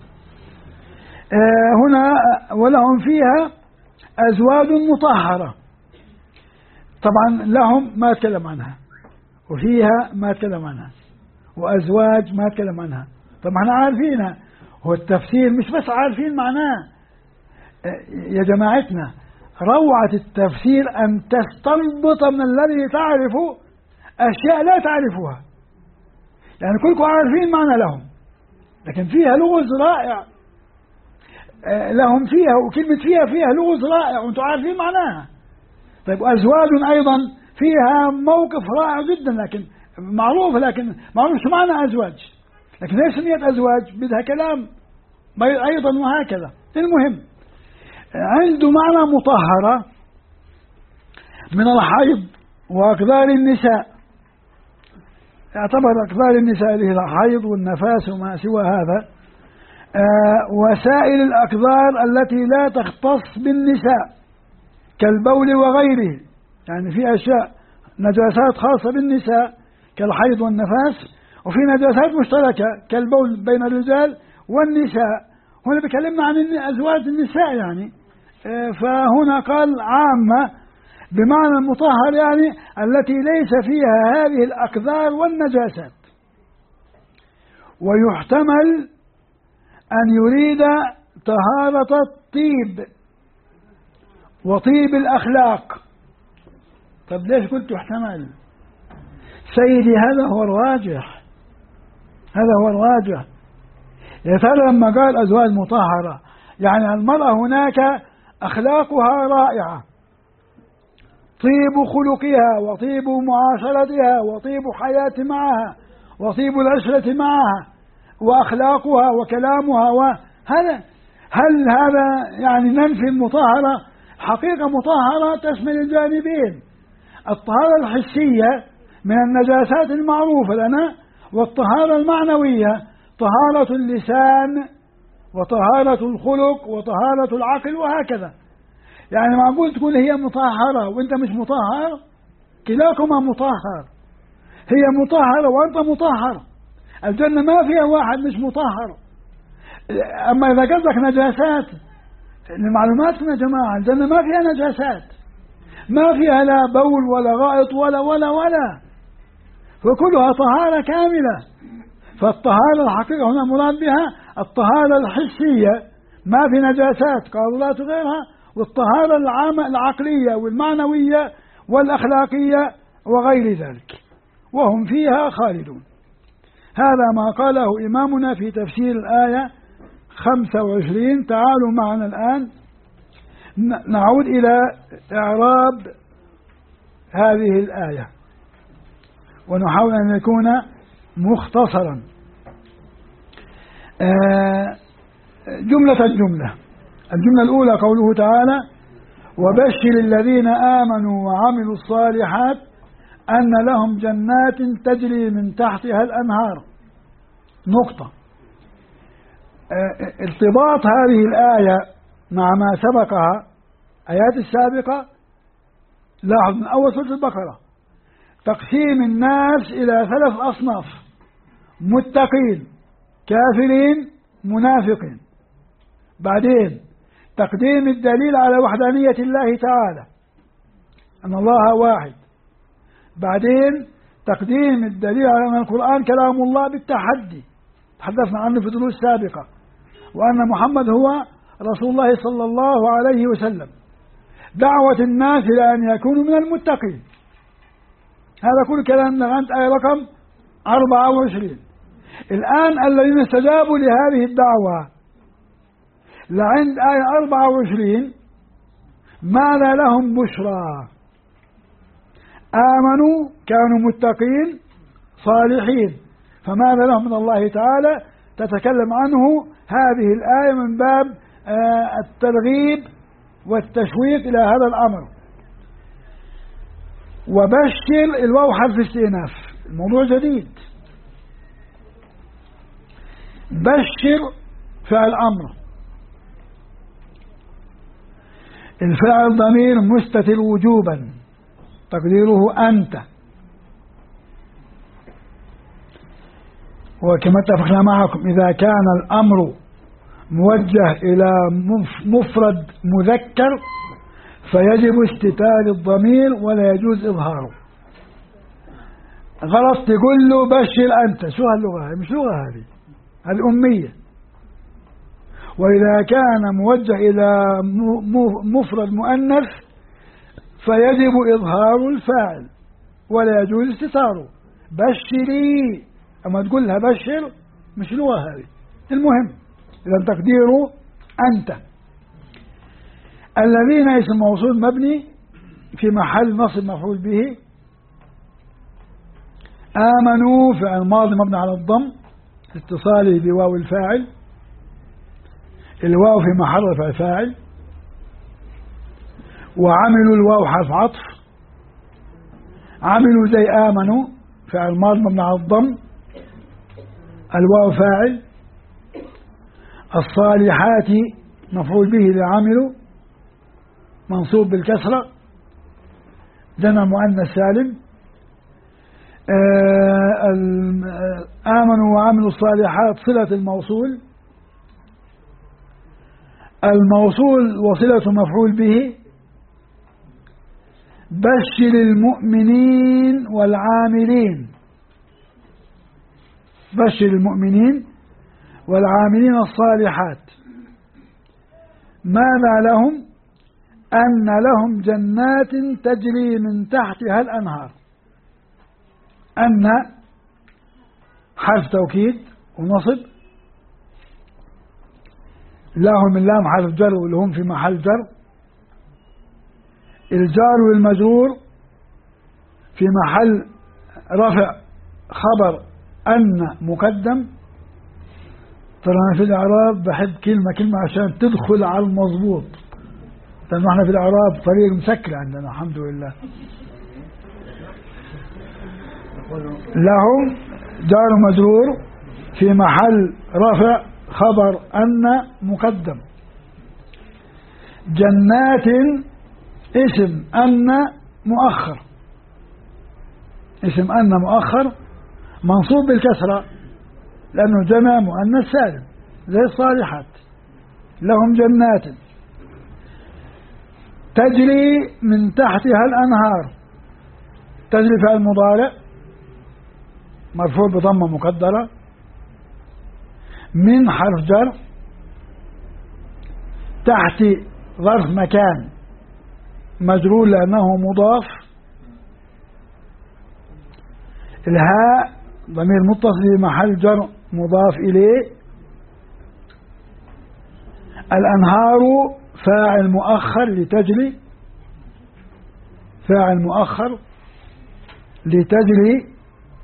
هنا ولهم فيها أزواج مطهرة، طبعا لهم ما تكلم عنها، وفيها ما تكلم عنها، وأزواج ما تكلم عنها. طبعا احنا عارفينها، هو التفسير مش بس عارفين معناه يا جماعتنا، روعة التفسير أن تستنبط من الذي تعرفه أشياء لا تعرفها. يعني كلكم عارفين معنى لهم، لكن فيها لغز رائع، لهم فيها، وكلمة فيها لغز رائع وانتم عارفين معناها. طيب أزواج أيضا فيها موقف رائع جدا، لكن معروف، لكن معروف شو معنى أزواج، لكن ليش سميت أزواج؟ بدها كلام أيضا وهكذا. المهم عنده معنى مطهرة من الحيض وأقدار النساء، يعتبر أقدار النساء اللي هي الحيض والنفاس وما سوى هذا، وسائل الأقدار التي لا تختص بالنساء كالبول وغيره، يعني في أشياء نجاسات خاصة بالنساء كالحيض والنفاس، وفي نجاسات مشتركة كالبول بين الرجال والنساء. هنا بكلمنا عن أزواج النساء يعني، فهنا قال عامة بمعنى المطهر، يعني التي ليس فيها هذه الأقدار والنجاسات. ويحتمل أن يريد طهارة الطيب وطيب الأخلاق. طب ليش قلت يحتمل؟ سيدي هذا هو الراجح، هذا هو الراجح. يا ترى لما قال أزواج مطهرة يعني المرأة هناك أخلاقها رائعة، طيب خلقها وطيب معاشرتها وطيب حياة معها وطيب العشرة معها وأخلاقها وكلامها، وهذا هل هذا يعني ننفي المطهرة؟ حقيقة مطهرة تشمل الجانبين، الطهارة الحسية من النجاسات المعروفة لنا، والطهارة المعنوية طهارة اللسان وطهارة الخلق وطهارة العقل وهكذا. يعني معقول تقول هي مطهرة وانت مش مطهر؟ كلاكما مطهر، هي مطهرة وانت مطهر. الجنة ما فيها واحد مش مطهر. اما اذا قصدك نجاسات، لمعلوماتكم يا جماعة الجنة ما فيها نجاسات، ما فيها لا بول ولا غائط ولا فكلها طهارة كاملة. فالطهارة الحقيقة هنا مراد بها الطهارة الحسية، ما في نجاسات قاذورات وغيرها، والطهارة العامة العقلية والمعنوية والأخلاقية وغير ذلك، وهم فيها خالدون. هذا ما قاله إمامنا في تفسير الآية 25. تعالوا معنا الآن نعود إلى إعراب هذه الآية ونحاول أن يكون مختصرا. الجملة الأولى قوله تعالى وبشر الذين آمنوا وعملوا الصالحات أن لهم جنات تجري من تحتها الأنهار. نقطة. ارتباط هذه الآية مع ما سبقها آيات السابقة. لاحظ من أول سورة البقرة تقسيم الناس إلى 3 أصناف: متقين، كافرين، منافقين. بعدين تقديم الدليل على وحدانية الله تعالى أن الله واحد. بعدين تقديم الدليل على أن القرآن كلام الله بالتحدي، تحدثنا عنه في دروس سابقة. وأن محمد هو رسول الله صلى الله عليه وسلم، دعوة الناس إلى أن يكونوا من المتقين. هذا كل كلام لغاية آية رقم 24. الآن الذين استجابوا لهذه الدعوة لعند آية 24 ماذا لهم بشرى؟ آمنوا كانوا متقين صالحين، فماذا لهم من الله تعالى؟ تتكلم عنه هذه الآية من باب الترغيب والتشويق إلى هذا الأمر. وبشر الواو حرف استئناف، الموضوع جديد. بشر فعل أمر، الفعل ضمير مستتر وجوبا تقديره أنت، وكما اتفقنا معكم إذا كان الأمر موجه إلى مفرد مذكر فيجب استتار الضمير ولا يجوز إظهاره. غلط تقول له بشر أنت، شو هاللغة؟ مش لغة هذه الأمية. وإذا كان موجه إلى مفرد مؤنث فيجب إظهار الفاعل ولا يجوز استتاره. بشري، أما تقول لها بشر مش لغة هذه. المهم إذا تقديره أنت. الذين اسم موصول مبني في محل نصب مفعول به. آمنوا فعل ماضي مبني على الضم اتصاله بواو الفاعل، الواو في محل رفع فاعل. وعملوا الواو حرف عطف، عملوا زي آمنوا فعل ماضي مبني على الضم الواو فاعل. الصالحات مفعول به لعملوا منصوب بالكسرة جمع مؤنث سالم. آمنوا وعملوا الصالحات صلة الموصول، الموصول وصلة مفعول به. بشر المؤمنين والعاملين، بشر المؤمنين والعاملين الصالحات. ماذا لهم؟ أن لهم جنات تجري من تحتها الأنهار. أن حرف توكيد ونصب، لهم اللام حرف جر والهم في محل جر. الجار والمجرور في محل رفع خبر أن مقدم. ترى أنا في الإعراب بحب كلمة كلمة عشان تدخل على المضبوط، لأنه احنا في الإعراب طريق مسكرة عندنا الحمد لله. لهم جار مجرور في محل رفع خبر أن مقدم. جنات اسم أن مؤخر، اسم أن مؤخر منصوب بالكسرة لأنه جمع مؤنث سالم زي الصالحات. لهم جنات تجري من تحتها الأنهار، تجري فعل مضارع مرفوع بضمة مقدرة. من حرف جر، تحت ظرف مكان مجرور لأنه مضاف. الهاء ضمير متصل بمحل جر مضاف إليه. الأنهار فاعل مؤخر لتجري، فاعل مؤخر لتجري.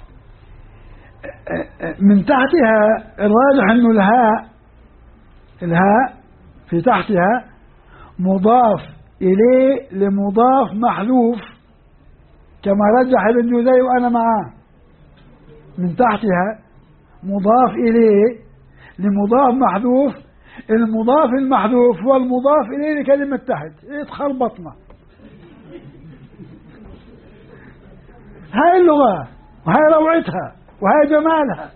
من تحتها الراجح أنه الهاء في تحتها مضاف إليه لمضاف محذوف كما رجح ابن جزي وأنا معاه. من تحتها مضاف إليه لمضاف محذوف، المضاف المحذوف هو المضاف إليه لكلمة تحت. اتخربطنا. هاي اللغة وهاي روعتها وهاي جمالها.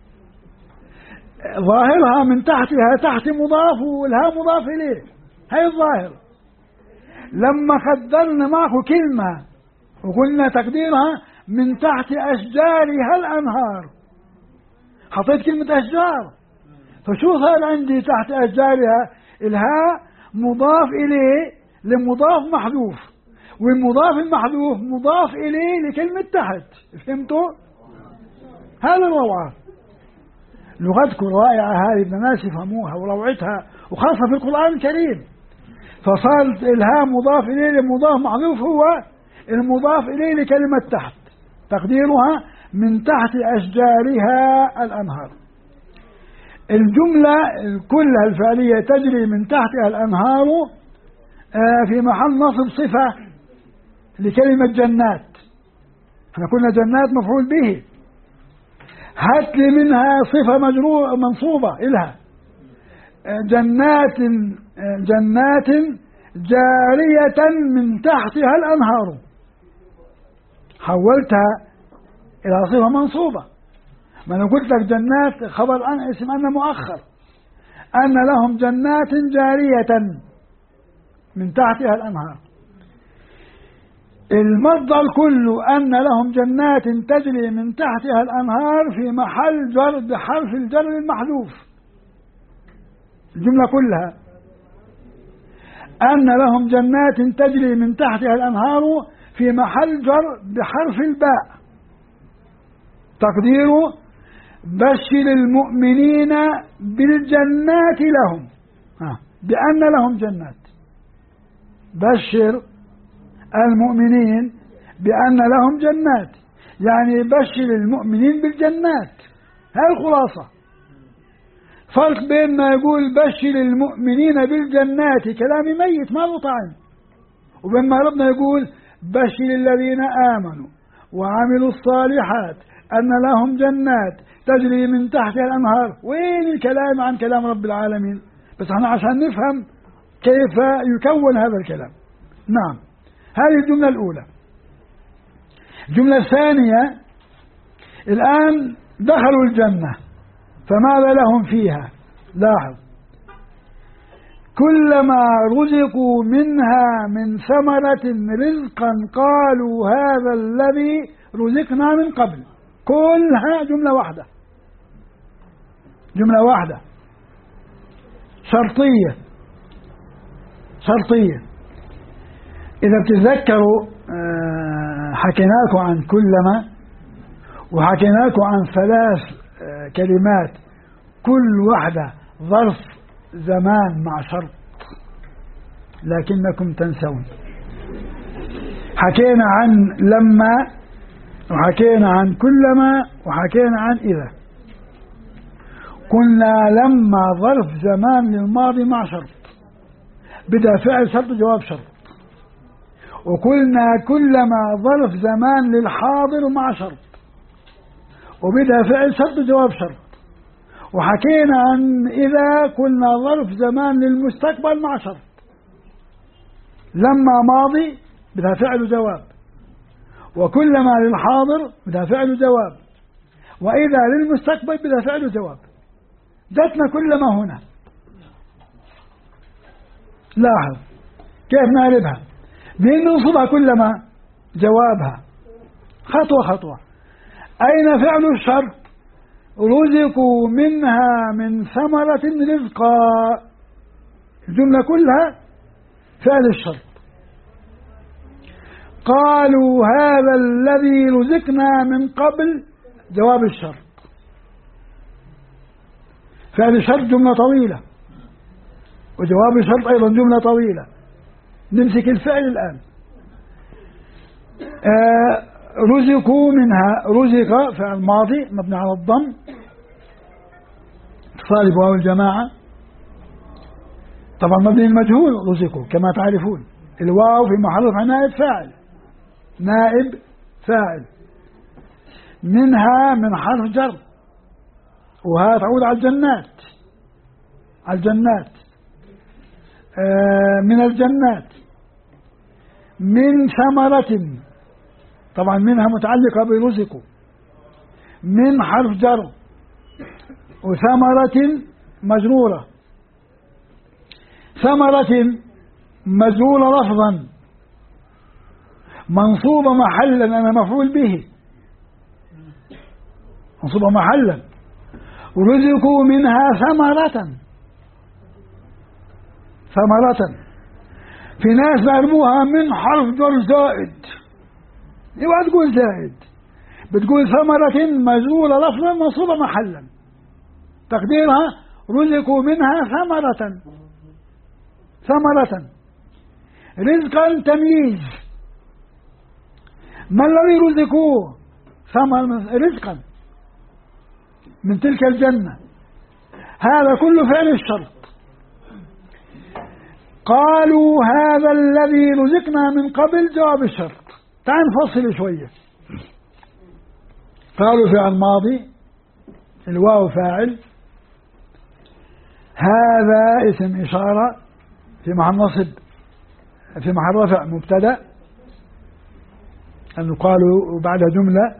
ظاهرها من تحتها تحت مضاف والها مضاف إليه، هاي الظاهر. لما قدرنا معكم كلمة وقلنا تقديرها من تحت أشجارها الأنهار، حطيت كلمة أشجار فشو صار عندي تحت أشجارها؟ الهاء مضاف إليه لمضاف محذوف، والمضاف المحذوف مضاف إليه لكلمة تحت. فهمتوا؟ هذا الروعة. لغتكم رائعة هذه، الناس يفهموها وروعتها، وخاصة في القرآن الكريم. فصارت الهاء مضاف إليه لمضاف محذوف، هو المضاف إليه لكلمة تحت، تقديرها من تحت أشجارها الأنهار. الجملة كلها الفعلية تجري من تحتها الأنهار في محل نصب صفة لكلمة جنات. احنا قلنا جنات مفعول به، هات لي منها صفة منصوبة إلها. جنات جارية من تحتها الأنهار، حولتها إلى صفة منصوبة. ما أنا قلت لك جنات خبر عن اسم أن مؤخر، أن لهم جنات جارية من تحتها الأنهار. المصدر كله أن لهم جنات تجري من تحتها الأنهار في محل جر بحرف الجر المحذوف. الجملة كلها أن لهم جنات تجري من تحتها الأنهار في محل جر بحرف الباء، تقديره بشر المؤمنين بالجنات لهم، بأن لهم جنات. بشر المؤمنين بأن لهم جنات، يعني بشر المؤمنين بالجنات. هذه الخلاصة. فرق بين ما يقول بشر المؤمنين بالجنات كلام ميت ما له طعم، وبين ما ربنا يقول بشر الذين آمنوا وعملوا الصالحات أن لهم جنات تجري من تحتها الأنهار. وين الكلام عن كلام رب العالمين؟ بس احنا عشان نفهم كيف يكون هذا الكلام. نعم، هذه الجملة الأولى. الجملة الثانية: الآن دخلوا الجنة فماذا لهم فيها؟ لاحظ: كلما رزقوا منها من ثمرة رزقا قالوا هذا الذي رزقنا من قبل. كلها جملة واحدة، جملة واحدة شرطية. إذا بتتذكروا حكينا لكم عن كلما، وحكينا لكم عن 3 كلمات كل واحدة ظرف زمان مع شرط، لكنكم تنسون. حكينا عن لما، وحكينا عن كلما، وحكينا عن إذا. قلنا لما ظرف زمان للماضي مع شرط، بدأ فعل شرط جواب شرط. وقلنا كلما ظرف زمان للحاضر مع شرط، وبدأ فعل شرط جواب شرط. وحكينا عن إذا قلنا ظرف زمان للمستقبل مع شرط. لما ماضي بدأ فعل جواب، وكلما للحاضر بدأ فعل جواب، وإذا للمستقبل بدأ فعل جواب. جاتنا كلما هنا. لاحظ كيف نعرفها. مين ننصبها؟ كلما جوابها خطوة خطوة. أين فعل الشرط؟ رزقوا منها من ثمرة رزقا. الجملة كلها فعل الشرط. قالوا هذا الذي رزقنا من قبل جواب الشرط. فعل الشرط جملة طويلة، وجواب الشرط أيضا جملة طويلة. نمسك الفعل الآن. رزقوا منها، رزق فعل ماضي مبني على الضم اتصال بواو الجماعة، طبعا مبني المجهول. رزقوا كما تعرفون، الواو في محل رفع نائب فاعل، نائب فاعل. منها من حرف جر، وها تعود على الجنات، على الجنات. من الجنات. من ثمرة، طبعا منها متعلقة برزقوا. من حرف جر، وثمرة مجرورة. ثمرة مجرورة لفظا، منصوبة محلا، أنا مفعول به، منصوبة محلا. رزقوا منها ثمرة. في ناس بيعربوها من حرف جر زائد، يبقى تقول زائد، بتقول ثمرة مجرورة لفظا منصوبة محلا، تقديرها رزقوا منها ثمرة. رزقا تمييز، ما الذي رزقوه؟ رزقا من تلك الجنة، هذا كل فعل الشرط. قالوا هذا الذي رزقنا من قبل جواب الشرط. تعال نفصل شوية. قالوا فعل ماضي، الواو فاعل، هذا اسم إشارة في محل نصب في محل رفع مبتدأ، أنه قالوا بعد جملة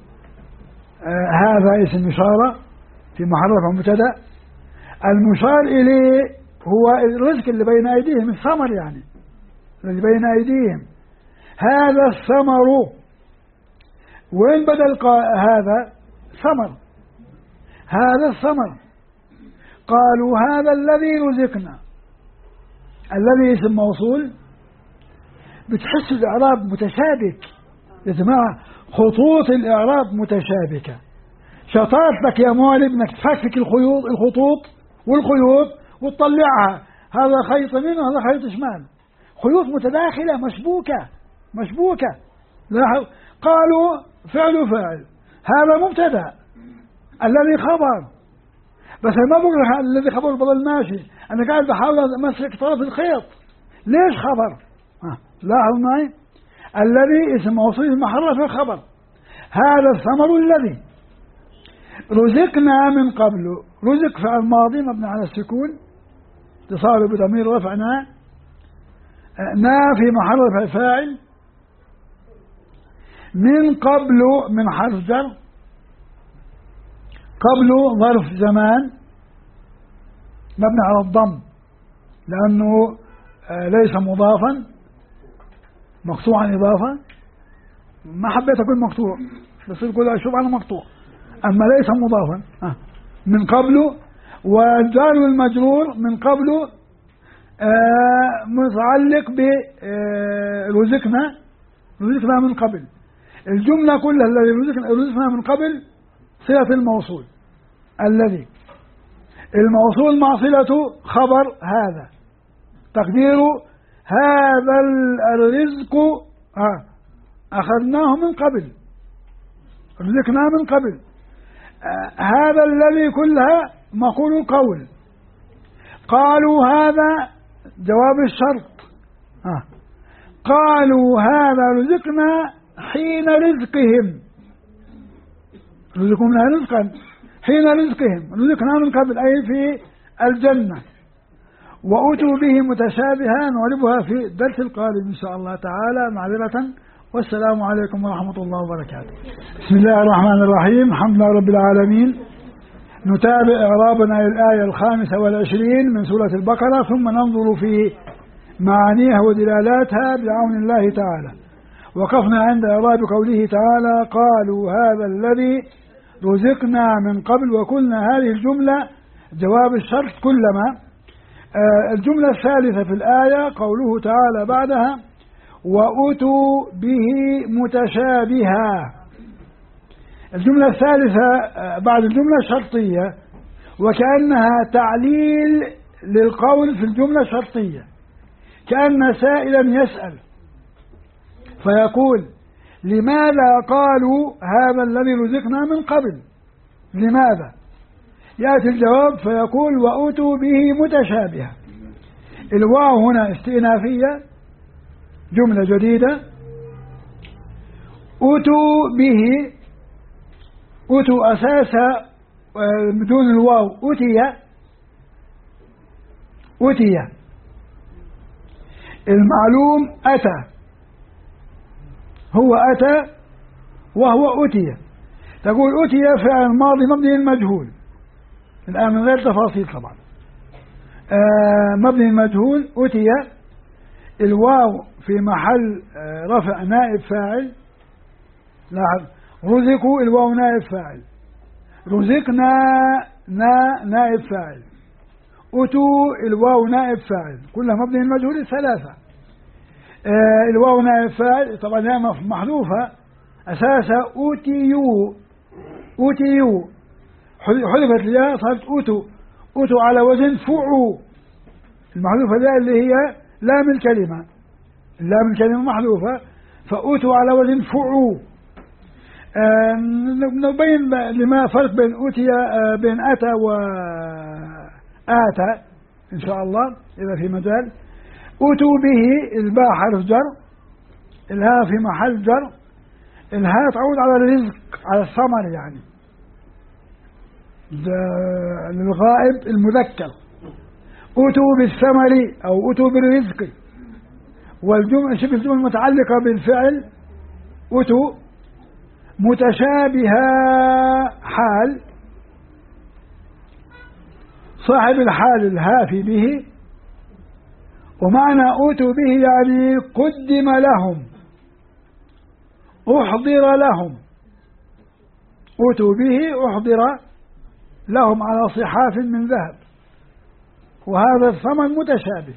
هذا اسم إشارة في محل رفع مبتدأ، المشار إليه هو الرزق اللي بين أيديهم، الثمر يعني الذي بين أيديهم، هذا الثمر. وين بدل هذا ثمر؟ هذا الثمر. قالوا هذا الذي رزقنا، الذي اسم موصول، بتحس الإعراب متشابك يا جماعة، خطوط الإعراب متشابكة. شطارتك يا مولد انك تفكك الخطوط والخيوط وتطلعها، هذا خيط يمين وهذا خيط شمال، خيوط متداخلة مشبوكة. قالوا فعل فاعل، هذا مبتدأ، الذي خبر، بس ما بقول الذي خبر بضل ماشي، أنا قاعد بحاول أمسك طرف الخيط، ليش خبر؟ لاحظ معي، الذي اسم موصول محرف في الخبر، هذا الثمر الذي رزقنا من قبل. رزق فعل ماضي مبني على السكون اتصاله بضمير رفع نا في محل رفع فاعل، من قبل من حرف جر، قبل ظرف زمان مبني على الضم لأنه ليس مضافا، مقطوعا إضافة، ما حبيت أقول مقطوع بس يقول أشوف أنا مقطوع، أما ليس مضافا من قبل. والجار المجرور من قبل متعلق برزقنا من قبل. الجملة كلها الذي رزقنا من قبل صلة الموصول، الذي الموصول مع صلته خبر هذا، تقديره هذا الرزق أخذناه من قبل، رزقناه من قبل. هذا الذي كلها مقول القول. قالوا هذا جواب الشرط، قالوا هذا رزقنا حين رزقهم، رزقنا رزقا حين رزقهم، رزقنا من قبل أي في الجنة. وأتوا به متشابها، نعربها في الدرس القادم إن شاء الله تعالى معذرة. والسلام عليكم ورحمة الله وبركاته. بسم الله الرحمن الرحيم، الحمد لله رب العالمين. نتابع إعرابنا للآية 25 من سورة البقرة، ثم ننظر في معانيها ودلالاتها بعون الله تعالى. وقفنا عند إعراب قوله تعالى قالوا هذا الذي رزقنا من قبل، وقلنا هذه الجملة جواب الشرط كلما. الجملة الثالثة في الآية قوله تعالى بعدها وأتوا به متشابها. الجملة الثالثة بعد الجملة الشرطية، وكأنها تعليل للقول في الجملة الشرطية، كأن سائلا يسأل فيقول لماذا قالوا هذا الذي رزقنا من قبل، لماذا؟ يأتي الجواب فيقول وأتوا به متشابها. الواو هنا استئنافية، جملة جديدة. أتوا به، أتوا أساسا بدون الواو، أتي المعلوم أتى، هو أتى وهو أتي. تقول أتي فعل ماضي مبني المجهول، الآن من غير تفاصيل طبعا، مبني المجهول أتي، الواو في محل رفع نائب فاعل. لاحظ رزقوا الواو نائب فاعل، رزقنا نائب فاعل، أتوا الواو نائب فاعل، كلها مبني المجهول الثلاثة. الواو نائب فاعل طبعا هي محذوفة أساسا، أوتيو حذفت الياء صارت أوتوا على وزن فعوا، المحذوفة الياء اللي هي لام الكلمة، اللام الكلمة محذوفة فأوتوا على وزن فعوا. نبين لما فرق بين أوتي بين أتى وآتى إن شاء الله إذا في مجال. أوتوا به الباء حرف جر، الهاء في محل جر، الهاء تعود على الرزق على الثمر يعني للغائب المذكر. أوتوا بالثمر أو أوتوا بالرزق، والجملة شبه الجملة المتعلقة بالفعل أوتوا متشابهة حال، صاحب الحال الهافي به، ومعنى أوتوا به يعني قدم لهم، أحضر لهم، أوتوا به أحضر لهم على صحاف من ذهب، وهذا الثمن متشابه.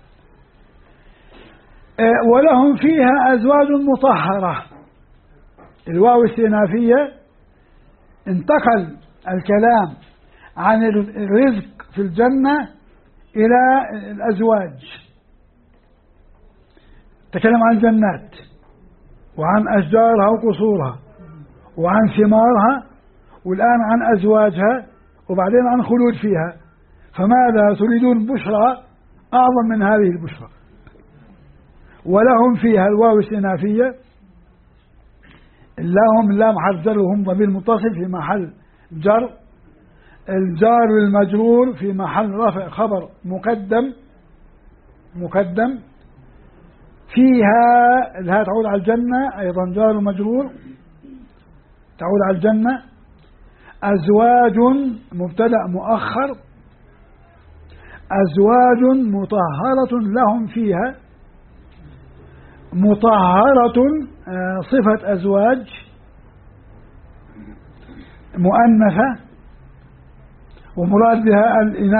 ولهم فيها أزواج مطهرة، الواو استئنافية، انتقل الكلام عن الرزق في الجنة إلى الأزواج، تكلم عن الجنات وعن أشجارها وقصورها وعن ثمارها، والآن عن أزواجها، وبعدين عن خلود فيها. فماذا تريدون بشرى أعظم من هذه البشرى؟ ولهم فيها الواو استئنافية، اللهم اللام حرف جر وهم ضمير متصل في محل جر، الجار والمجرور في محل رفع خبر مقدم. فيها الهاء تعود على الجنة أيضا جار ومجرور تعود على الجنة. أزواج مبتدأ مؤخر، أزواج مطهرة لهم فيها، مطهرة صفة أزواج مؤنثة ومراد بها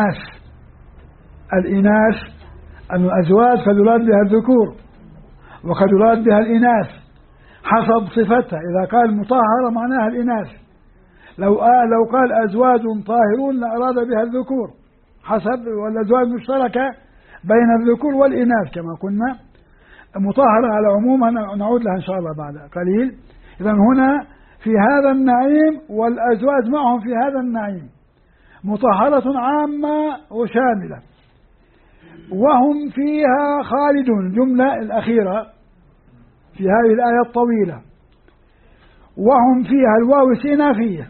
الإناث الأزواج قد يراد بها الذكور وقد يراد بها الإناث حسب صفتها. إذا قال مطهرة معناها الإناث، لو قال أزواج طاهرون لأراد بها الذكور حسب، والأزواج مشتركة بين الذكور والإناث كما قلنا. مطهرة على عموم نعود لها إن شاء الله بعد قليل. إذا هنا في هذا النعيم والأزواج معهم في هذا النعيم، مطهرة عامة وشاملة، وهم فيها خالدون. الجملة الأخيرة في هذه الآية الطويلة، وهم فيها الواو استئنافية،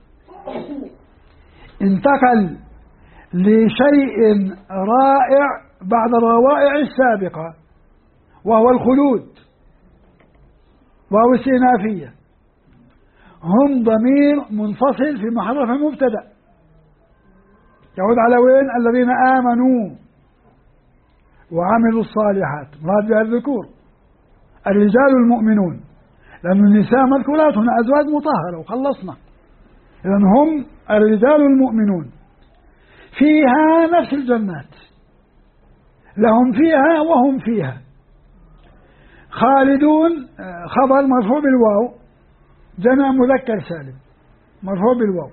انتقل لشيء رائع بعد الروائع السابقة وهو الخلود، واو استئنافية. هم ضمير منفصل في محل رفع مبتدأ يعود على وين؟ الذين آمنوا وعملوا الصالحات، مراد بها الذكور الرجال المؤمنون، لأن النساء مذكورات هنا أزواج مطهرة وخلصنا. إذن هم الرجال المؤمنون فيها نفس الجنات، لهم فيها وهم فيها. خالدون خبر مرفوع بالواو، جمع مذكر سالم مرفوع بالواو.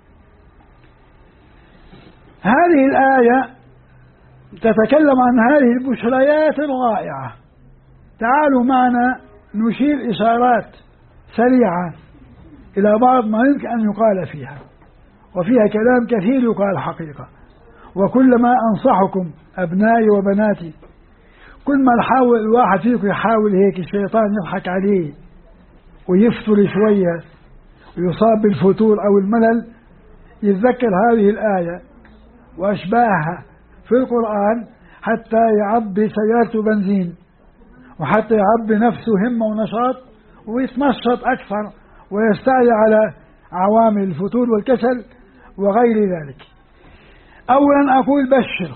هذه الآية تتكلم عن هذه البشريات الرائعة. تعالوا معنا نشير إشارات سريعة إلى بعض ما يمكن أن يقال فيها، وفيها كلام كثير يقال حقيقة. وكلما أنصحكم أبنائي وبناتي، كل ما نحاول الواحد فيكم يحاول هيك الشيطان يضحك عليه ويفتر شوية ويصاب بالفتور أو الملل، يتذكر هذه الآية وأشباهها في القرآن حتى يعبي سيارته بنزين، وحتى يعبي نفسه همة ونشاط ويتنشط أكثر ويستعلي على عوامل الفتور والكسل وغير ذلك. أولا أقول بشر،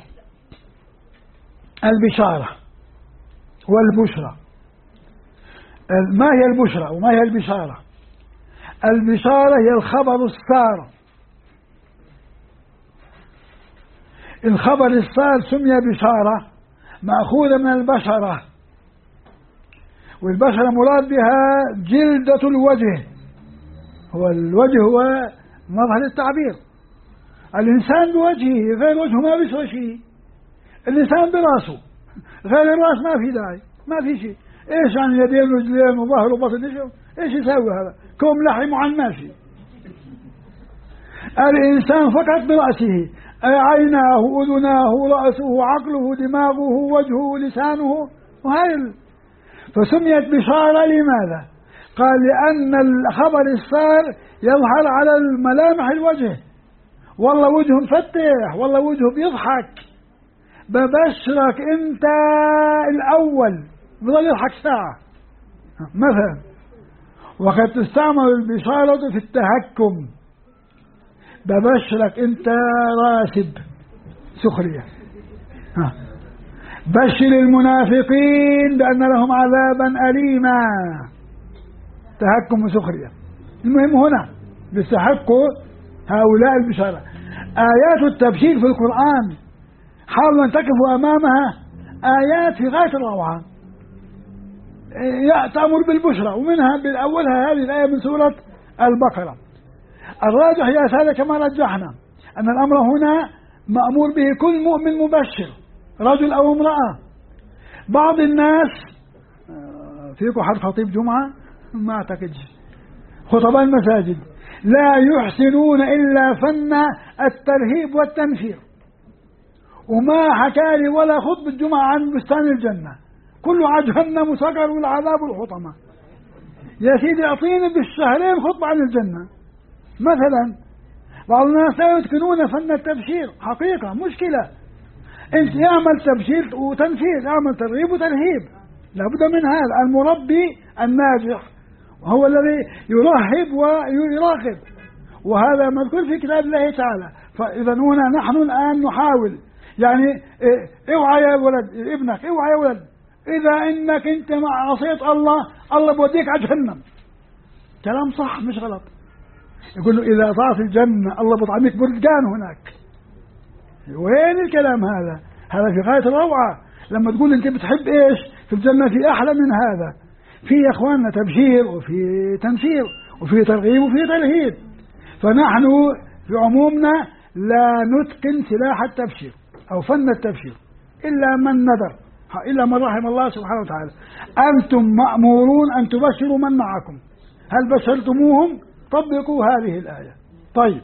البشارة والبشرى. ما هي البشرى وما هي البشارة؟ البشارة هي الخبر السار الخبر السار سمي بشارة مأخوذة من البشرة، والبشرة مراد بها جلدة الوجه، هو الوجه هو مظهر التعبير. الإنسان بوجهه غير وجهه ما بيسوى شيء، الإنسان براسه غير الراس ما في داعي، ما في شيء. إيش عن يدين ورجلين وظهر وبطن إيش يسوي هذا؟ كوم لحم عن ماشي. الإنسان فقط برأسه، عيناه أذناه رأسه عقله دماغه وجهه لسانه، وهي فسميت بشارة. لماذا؟ قال لأن الخبر السار يظهر على الملامح الوجه، والله وجهه مفتح، والله وجهه بيضحك، ببشرك أنت الأول، بظل يضحك ساعة مثلا. وقد تستعمل البشارة في التهكم، ببشرك أنت راسب، سخرية. بشر المنافقين بأن لهم عذابا أليما، تهكم وسخرية. المهم هنا بيستحقوا هؤلاء البشارة. آيات التبشير في القرآن حاولوا أن تقفوا أمامها آيات في غاية الروعة تأمر بالبشرى، ومنها بالأولها هذه الآية من سورة البقرة. الراجح يا سادة كما رجحنا أن الأمر هنا مأمور به كل مؤمن مبشر، رجل أو امرأة. بعض الناس فيكم حد خطيب جمعة ما أعتقدش، خطباء المساجد لا يحسنون إلا فن الترهيب والتنفير، وما حكى لي ولا خطبة جمعة عن بستان الجنة، كله على جهنم وسقر والعذاب والحطمة. يا سيدي أعطيني بالشهرين خطبة عن الجنة مثلا. بعض الناس لا يتقنون فن التبشير، حقيقة مشكلة. انت يعمل تبشير وتنفير، يعمل ترغيب وترهيب، لابد من هذا. المربي الناجح وهو الذي يرهب ويراقب، وهذا مذكور في كتاب الله تعالى. فإذا هنا نحن الآن نحاول يعني اوعى يا ولد ابنك، اوعى يا ولد، إذا إنك أنت مع عصيت الله بوديك على جهنم. كلام صح مش غلط. يقول له إذا طاف الجنة الله بطعمك برجان هناك. وين الكلام هذا؟ هذا في غاية الروعة. لما تقول أنت بتحب إيش في الجنة، في أحلى من هذا. في يا إخواننا تبشير وفي تنفير وفي ترغيب وفي ترهيب. فنحن في عمومنا لا نتقن سلاح التبشير أو فن التبشير إلا من ندر، إلا من رحم الله سبحانه وتعالى. أنتم مأمورون أن تبشروا من معكم، هل بشرتموهم؟ طبقوا هذه الآية. طيب،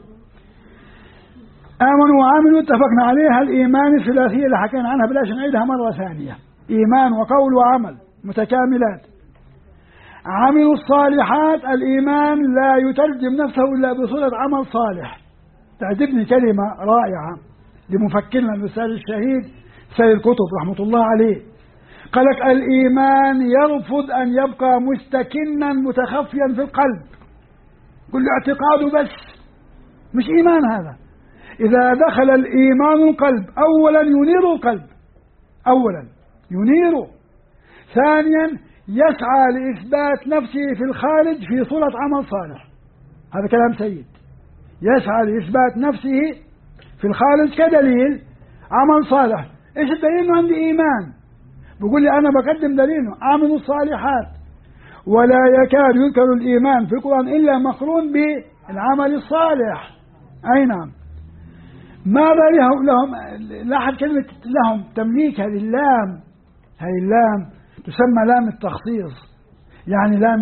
آمنوا وعملوا اتفقنا عليها. الإيمان الثلاثية اللي حكينا عنها بلاش نعيدها مرة ثانية، إيمان وقول وعمل متكاملات. عملوا الصالحات، الإيمان لا يترجم نفسه إلا بصورة عمل صالح. تعجبني كلمة رائعة لمفكرنا الأستاذ الشهيد سيد قطب رحمة الله عليه، قال لك الإيمان يرفض أن يبقى مستكنا متخفيا في القلب، كل اعتقاده بس، مش إيمان هذا. إذا دخل الإيمان القلب أولا ينير القلب، أولا ينيره، ثانيا يسعى لإثبات نفسه في الخارج في صورة عمل صالح. هذا كلام سيد، يسعى لإثبات نفسه في الخارج كدليل عمل صالح. إيش الدليل؟ إنه عندي إيمان. بيقول لي أنا بقدم دليله، عملوا الصالحات. ولا يكاد يذكر الإيمان في القرآن إلا مقرون بالعمل الصالح. أي نعم. ماذا لهم لاحظ كلمة لهم تمليك، هذه اللام، هذه اللام تسمى لام التخصيص، يعني لام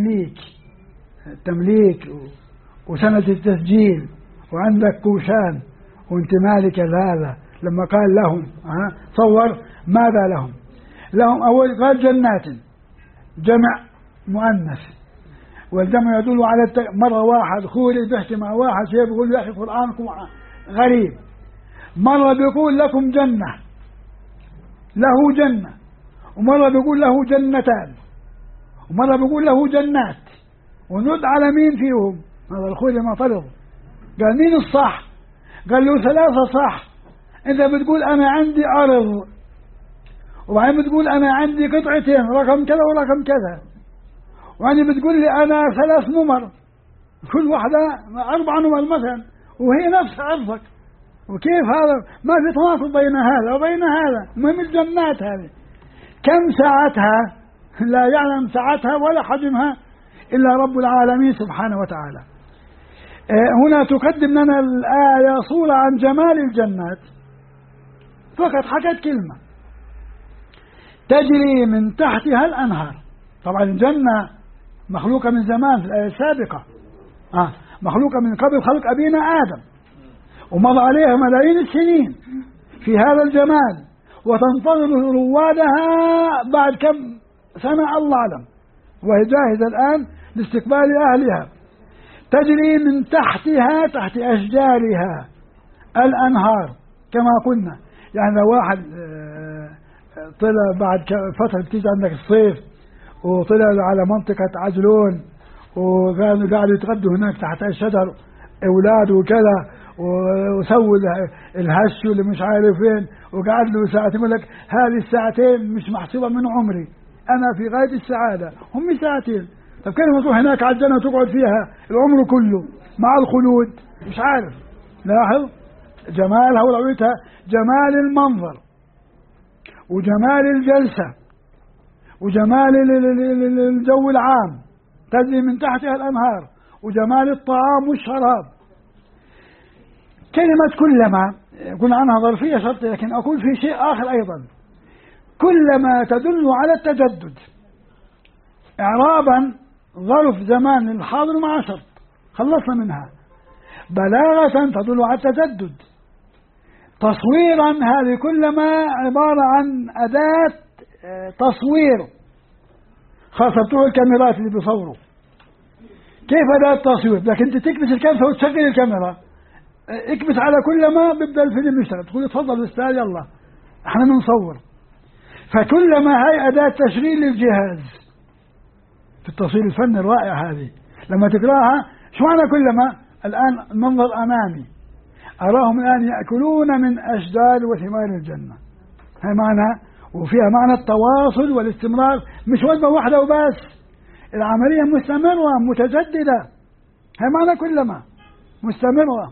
التمليك وسنة التسجيل، وعندك كوشان وانت مالك هذا. لما قال لهم صور ماذا لهم؟ لهم أول قال جنات، جمع مؤنث، والجمع يدل على مرة واحد خولي بيحكي مع واحد شيء بيقول يا أخي قرآنكم غريب. مرة بيقول لكم جنة، له جنة، ومرة بيقول له جنتان، ومرة بيقول له جنات، ونرد على مين فيهم؟ هذا الخولي معترض، قال مين الصح؟ قال له ثلاثة صح. انت بتقول انا عندي ارض، وبعدين بتقول انا عندي قطعتين رقم كذا ورقم كذا، وبعدين بتقول لي انا 3 نمر، كل واحدة 4 نمر مثلا، وهي نفس ارضك. وكيف هذا؟ ما في تواصل بين هذا وبين هذا. المهم الجنات هذه كم ساعتها؟ لا يعلم ساعتها ولا حجمها إلا رب العالمين سبحانه وتعالى. هنا تقدم لنا الآية صورة عن جمال الجنات، فقط حكت كلمة: تجري من تحتها الأنهار. طبعا الجنة مخلوقة من زمان في الآية السابقة، مخلوقة من قبل خلق أبينا آدم، ومضى عليها ملايين السنين في هذا الجمال، وتنتظر روادها بعد كم سنة الله أعلم، وهي جاهزة الآن لاستقبال أهلها. تجري من تحتها، تحت أشجارها، الأنهار كما قلنا. يعني لو واحد طلع بعد فترة بتيجي عندك الصيف وطلع على منطقة عجلون وقعدوا يتغدوا هناك تحت الشجر أولاده وكذا، وسووا الهش اللي مش عارف فين، وقعد له ساعتين، يقول لك هذه الساعتين مش محسوبة من عمري، أنا في غاية السعادة، هم ساعتين. طب كيف تروح هناك على الجنة وتقعد فيها العمر كله مع الخلود؟ مش عارف. لاحظ جمالها ورؤيتها، جمال المنظر وجمال الجلسة وجمال الجو العام، تجري من تحتها الأنهار، وجمال الطعام والشراب. كلمة كلما قلنا عنها ظرفية شرطية، لكن أقول في شيء آخر أيضا: كلما تدل على التجدد. إعرابا ظرف زمان الحاضر مع شرط، خلصنا منها. بلاغة تدل على التجدد. تصويرا هذه كلما عبارة عن أداة تصوير، خاصة بتوع الكاميرات اللي بيصوروا. كيف أداة تصوير؟ لكن أنت تكبس الكاميرا وتشغل الكاميرا، اكبس على كلما بيبدأ الفيلم يشتغل، تقول اتفضل أستاذ يلا احنا بنصور. فكلما هاي أداة تشغيل للجهاز في التصوير الفني الرائع. هذه لما تقراها شو معنى كلما؟ الآن المنظر أمامي، أراهم الآن يأكلون من أشجار وثمار الجنة. هاي معنى، وفيها معنى التواصل والاستمرار، مش وجبة واحدة وبس، العملية مستمرة متجددة. هاي معنى كلما، مستمرة.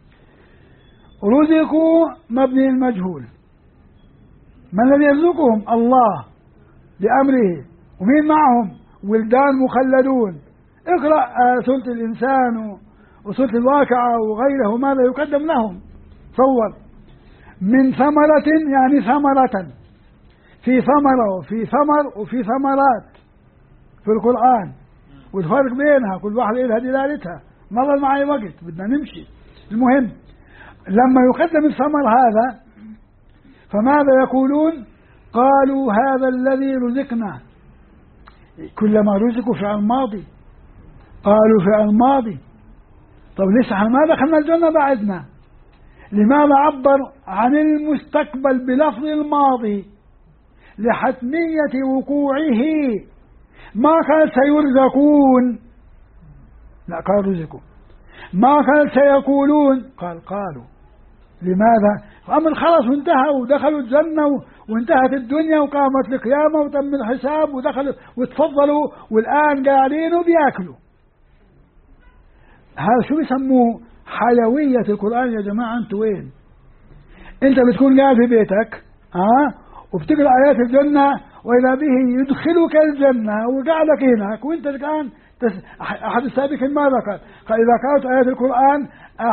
رزقوا مبني المجهول، من الذي يرزقهم؟ الله بأمره. ومين معهم؟ ولدان مخلدون. اقرأ سورة الإنسان وسورة الواقعة وغيره، ماذا يقدم لهم؟ صور من ثمرة، يعني ثمرة، في ثمرة وفي ثمر وفي ثمرات في القرآن، والفرق بينها كل واحد إلها دلالتها. مر معي وقت بدنا نمشي. المهم لما يقدم الثمر هذا فماذا يقولون؟ قالوا هذا الذي رزقنا. كلما رزقوا فعل ماضي، قالوا فعل ماضي. طب ليش احنا ما دخلنا الجنة بعدنا؟ لماذا عبر عن المستقبل بلفظ الماضي؟ لحتمية وقوعه. ما قال سيرزقون، لا قال رزقوا. ما قال سيقولون، قال قالوا. لماذا؟ أمر خلاص وانتهى، ودخلوا الجنة وانتهت الدنيا وقامت القيامة وتم الحساب ودخلوا وتفضلوا، والآن قاعدين وبياكلوا. هذا شو بيسموه؟ حيوية القرآن. يا جماعة انتوا وين؟ انت بتكون قاعد في بيتك وبتقرأ آيات الجنة، وإذا به يدخلك الجنة وقعدك هناك، وانت الآن أحد السابقين ماذا قال؟ قال إذا قرأت آيات القرآن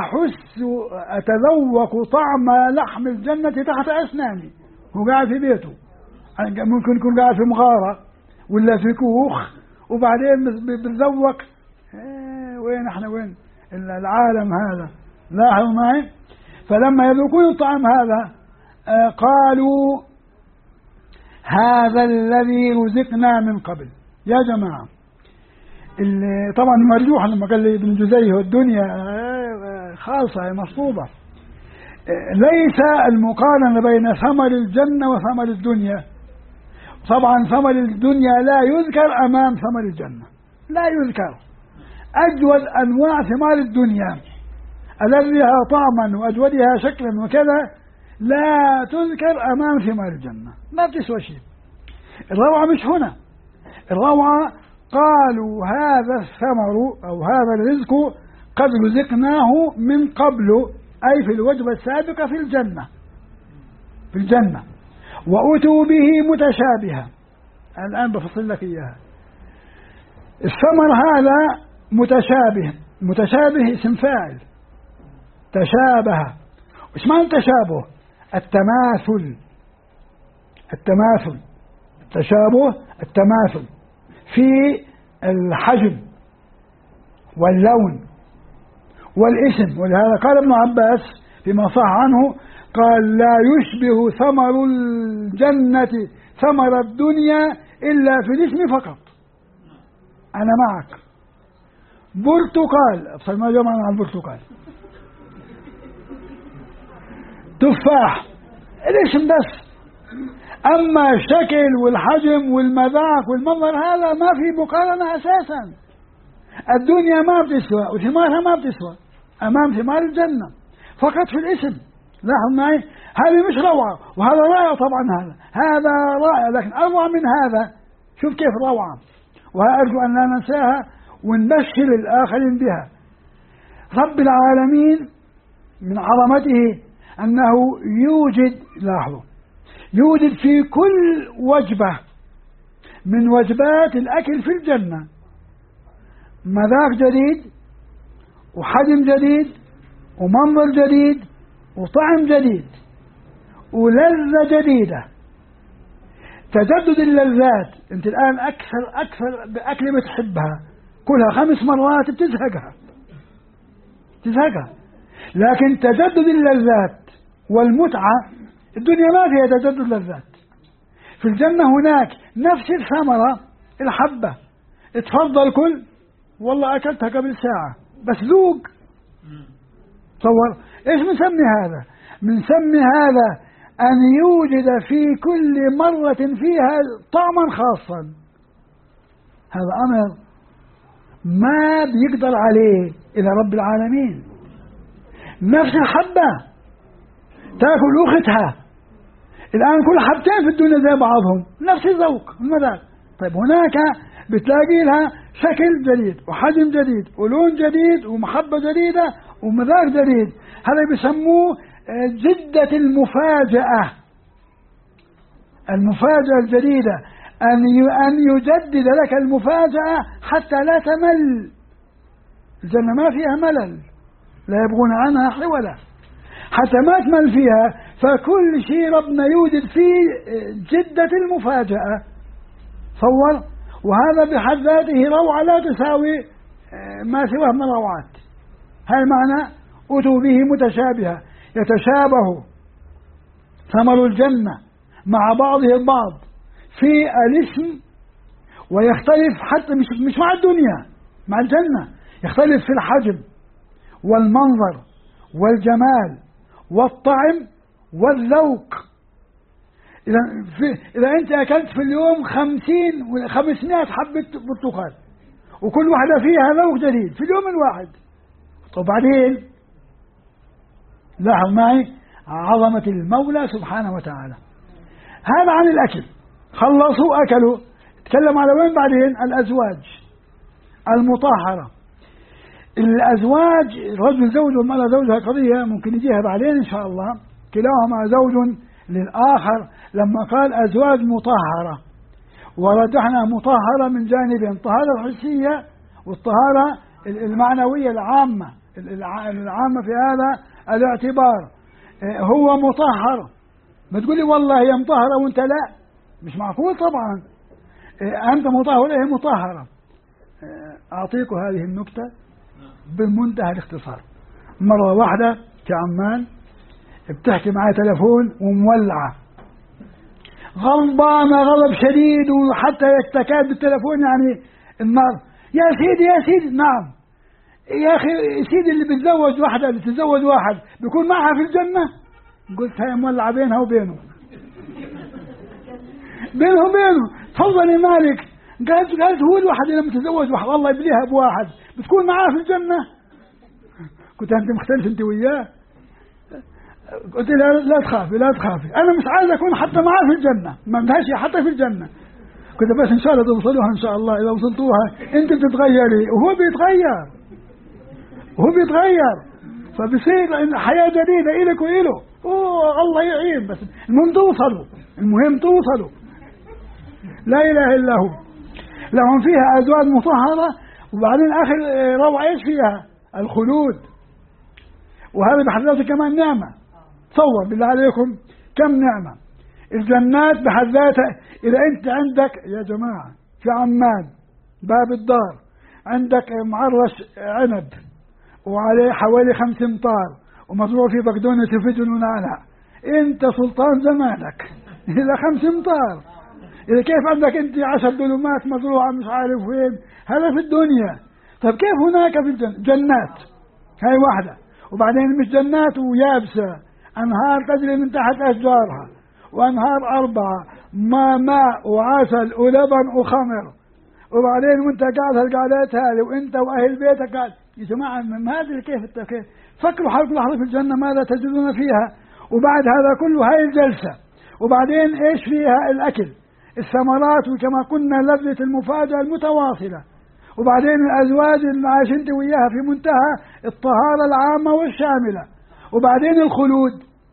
أتذوق طعم لحم الجنة تحت أسناني. هو قاعد في بيته، ممكن يكون قاعد في مغارة ولا في كوخ، وبعدين بتذوق. وين احنا؟ وين العالم هذا؟ لاحظوا معي. فلما يذوقون الطعام هذا قالوا هذا الذي رزقنا من قبل. يا جماعة طبعا مرجوح لما قال لي ابن جزي والدنيا خالصة مصطوبة. ليس المقارنة بين ثمر الجنة وثمر الدنيا. طبعا ثمر الدنيا لا يذكر أمام ثمر الجنة، لا يذكر. أجود أنواع ثمار الدنيا ألذها طعما وأجودها شكلا وكذا لا تذكر أمام ثمار الجنة، ما بتسوى شيء. الروعة مش هنا، الروعة قالوا هذا الثمر أو هذا الرزق قد رزقناه من قبل. أي في الوجبة السابقة في الجنة، في الجنة. وأتوا به متشابها، الآن بفصل لك إياها. الثمر هذا متشابه، متشابه اسم فاعل، تشابه. وش معنى التشابه؟ التماثل، التماثل، التشابه التماثل في الحجم واللون والاسم. ولهذا قال ابن عباس فيما صح عنه، قال لا يشبه ثمر الجنة ثمر الدنيا إلا في الاسم فقط. أنا معك. برتقال، أبصر ما جمعنا عن البرتقال، تفاح، الاسم بس. أما الشكل والحجم والمذاق والمنظر هذا ما في مقارنة أساسا. الدنيا ما بتسوى وثمارها ما بتسوى أمام ثمار الجنة، فقط في الاسم. لاحظ معي، هذه مش روعة، وهذا رائع طبعا، هذا رائع، لكن أروع من هذا. شوف كيف روعة، وأرجو أن لا ننساها ونبشر الآخرين بها. رب العالمين من عظمته أنه يوجد، لاحظوا، يوجد في كل وجبة من وجبات الأكل في الجنة مذاق جديد وحجم جديد ومنظر جديد وطعم جديد ولذة جديدة، تجدد اللذات. أنت الآن أكثر بأكل بتحبها كلها 5 مرات بتزهقها، لكن تجدد اللذات والمتعة الدنيا ما فيها تجدد لذات. في الجنة هناك نفس الثمرة الحبة، اتفضل كل، والله أكلتها قبل ساعة بس ذوق. تصور إيش بنسمي هذا؟ بنسمي هذا أن يوجد في كل مرة فيها طعما خاصا. هذا أمر ما بيقدر عليه إلا رب العالمين. نفس الحبة تأكل أختها، الآن كل حبتين في الدنيا زي بعضهم، نفس الذوق المذاق. طيب هناك بتلاقي لها شكل جديد وحجم جديد ولون جديد ومحبة جديدة ومذاق جديد. هذا بيسموه جدة المفاجأة، المفاجأة الجديدة، أن يجدد لك المفاجأة حتى لا تمل. الجنة ما فيها ملل، لا يبغون عنها حولا، حتى ما تمل فيها. فكل شيء ربنا يوجد فيه جدة المفاجأة. صور، وهذا بحد ذاته روعة لا تساوي ما سواه من روعات. هذا معنى أتوا به متشابها، يتشابه ثمر الجنة مع بعضه البعض في الاسم، ويختلف حتى مش مع الدنيا، مع الجنة يختلف في الحجم والمنظر والجمال والطعم والذوق. إذا أنت أكلت في اليوم 500 حبة برتقال وكل واحدة فيها ذوق جديد في اليوم الواحد، وبعدين لاحظ معي عظمة المولى سبحانه وتعالى. هذا عن الأكل، خلصوا أكلوا. تكلم على وين بعدين؟ الأزواج المطهرة. الأزواج، الرجل زوج والمرأة زوجها، قضية ممكن يجيها بعدين إن شاء الله. كلاهما زوج للآخر. لما قال أزواج مطهرة، ورجحنا مطهرة من جانبين، الطهارة الحسية والطهارة المعنوية العامة في هذا الاعتبار. هو مطهر، ما تقولي والله هي مطهرة وانت لا، مش معقول طبعا. أنت مطهر ولا هي مطهرة. أعطيكم هذه النكتة بمنتهى الاختصار. مرة واحدة كعمان بتحكي معي تلفون ومولعة، غضبانة غضب شديد، وحتى يستكاد بالتلفون يعني النار. يا سيدي نعم يا أخي، سيدي اللي بتزوج واحدة، اللي تتزوج واحد بيكون معها في الجنة. قلت هي مولعة بينها وبينه، تفضلي مالك. قالت هو الواحد لما تتزوج واحد الله يبليها بواحد بتكون معاه في الجنة. قلت أنت مختلف أنت وياه. قلت لا تخافي، أنا مش عايز أكون حتى معاه في الجنة، ما بدهاش حتى في الجنة. كنت بس إن شاء الله توصلوها إن شاء الله. إذا وصلتوها أنت بتتغيري وهو بيتغير. فبصير حياة جديدة إلك وإله. الله يعين، بس المهم توصلوا لا إله إلا هو. لهم فيها أزواج مطهرة، وبعدين آخر روعة إيش فيها؟ الخلود. وهذا بحد ذاته كمان نعمة. تصور بالله عليكم كم نعمة. الجنات بحد ذاتها، إذا أنت عندك يا جماعة في عمان باب الدار عندك معرش عنب وعليه حوالي 5 أمتار ومزروع فيه بقدونس وفجل ونعناع، أنت سلطان زمانك. إذا 5 أمتار، إذا كيف عندك أنت 10 دلومات مزروعة مش عارف وين، هذا في الدنيا. طيب كيف هناك في جنات؟ هاي واحدة. وبعدين مش جنات ويابسة، أنهار تجري من تحت أشجارها، وأنهار 4 ماء وعسل ولبن وخمر. وبعدين وانت قاعد هالقعدات هذه وانت واهل بيتك قاعد. يا جماعه ما ادري كيف فكروا حالكم لحظه في الجنه ماذا تجدون فيها. وبعد هذا كله هاي الجلسه، وبعدين ايش فيها؟ الاكل، الثمرات، وكما قلنا لذة المفاجأة المتواصلة. وبعدين الازواج اللي عايش انت وياها في منتهى الطهارة العامة والشاملة. وبعدين الخلود.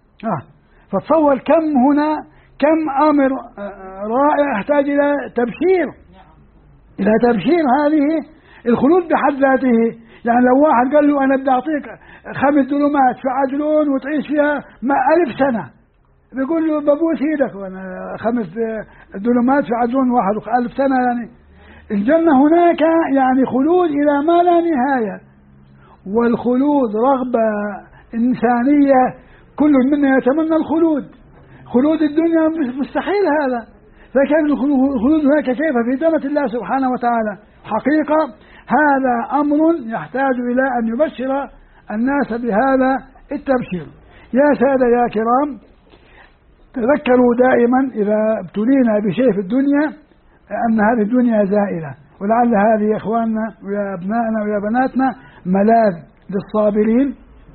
فتصور كم امر رائع يحتاج الى تبشير، إلى تبشير. هذه الخلود بحد ذاته. يعني لو واحد قال له أنا بدي أعطيك 5 دلومات في عجلون وتعيش فيها 1000 سنة، بيقول له ببوس إيدك، وأنا 5 دلومات في عجلون واحد 1000 سنة. يعني الجنة هناك يعني خلود إلى ما لا نهاية. والخلود رغبة إنسانية، كل منا يتمنى الخلود. خلود الدنيا مستحيل هذا، فكيف الخلود هناك؟ كيف في جنة الله سبحانه وتعالى؟ حقيقة هذا أمر يحتاج إلى أن يبشر الناس بهذا التبشير. يا سادة يا كرام، تذكروا دائما إذا ابتلينا بشيء في الدنيا أن هذه الدنيا زائلة، ولعل هذه إخواننا ويا أبنائنا ويا بناتنا ملاذ للصابرين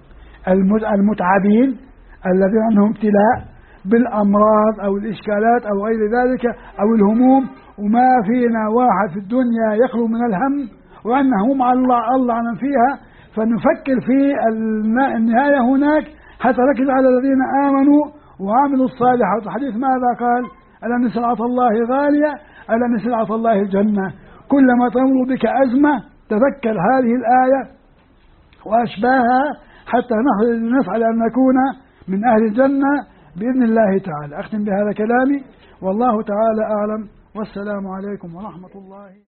المتعبين الذين عندهم ابتلاء بالأمراض أو الإشكالات أو غير ذلك أو الهموم. وما فينا واحد في الدنيا يخلو من الهم، وأنه مع الله عن فيها. فنفكر في النهاية هناك حتى نركز على الذين آمنوا وعملوا الصالحات. الحديث ماذا قال؟ ألا إن سلعة الله غالية، ألا إن سلعة الله الجنة. كلما تمر بك أزمة تذكر هذه الآية وأشباهها حتى نسعى لأن نكون من أهل الجنة بإذن الله تعالى. أختم بهذا كلامي، والله تعالى أعلم، والسلام عليكم ورحمة الله.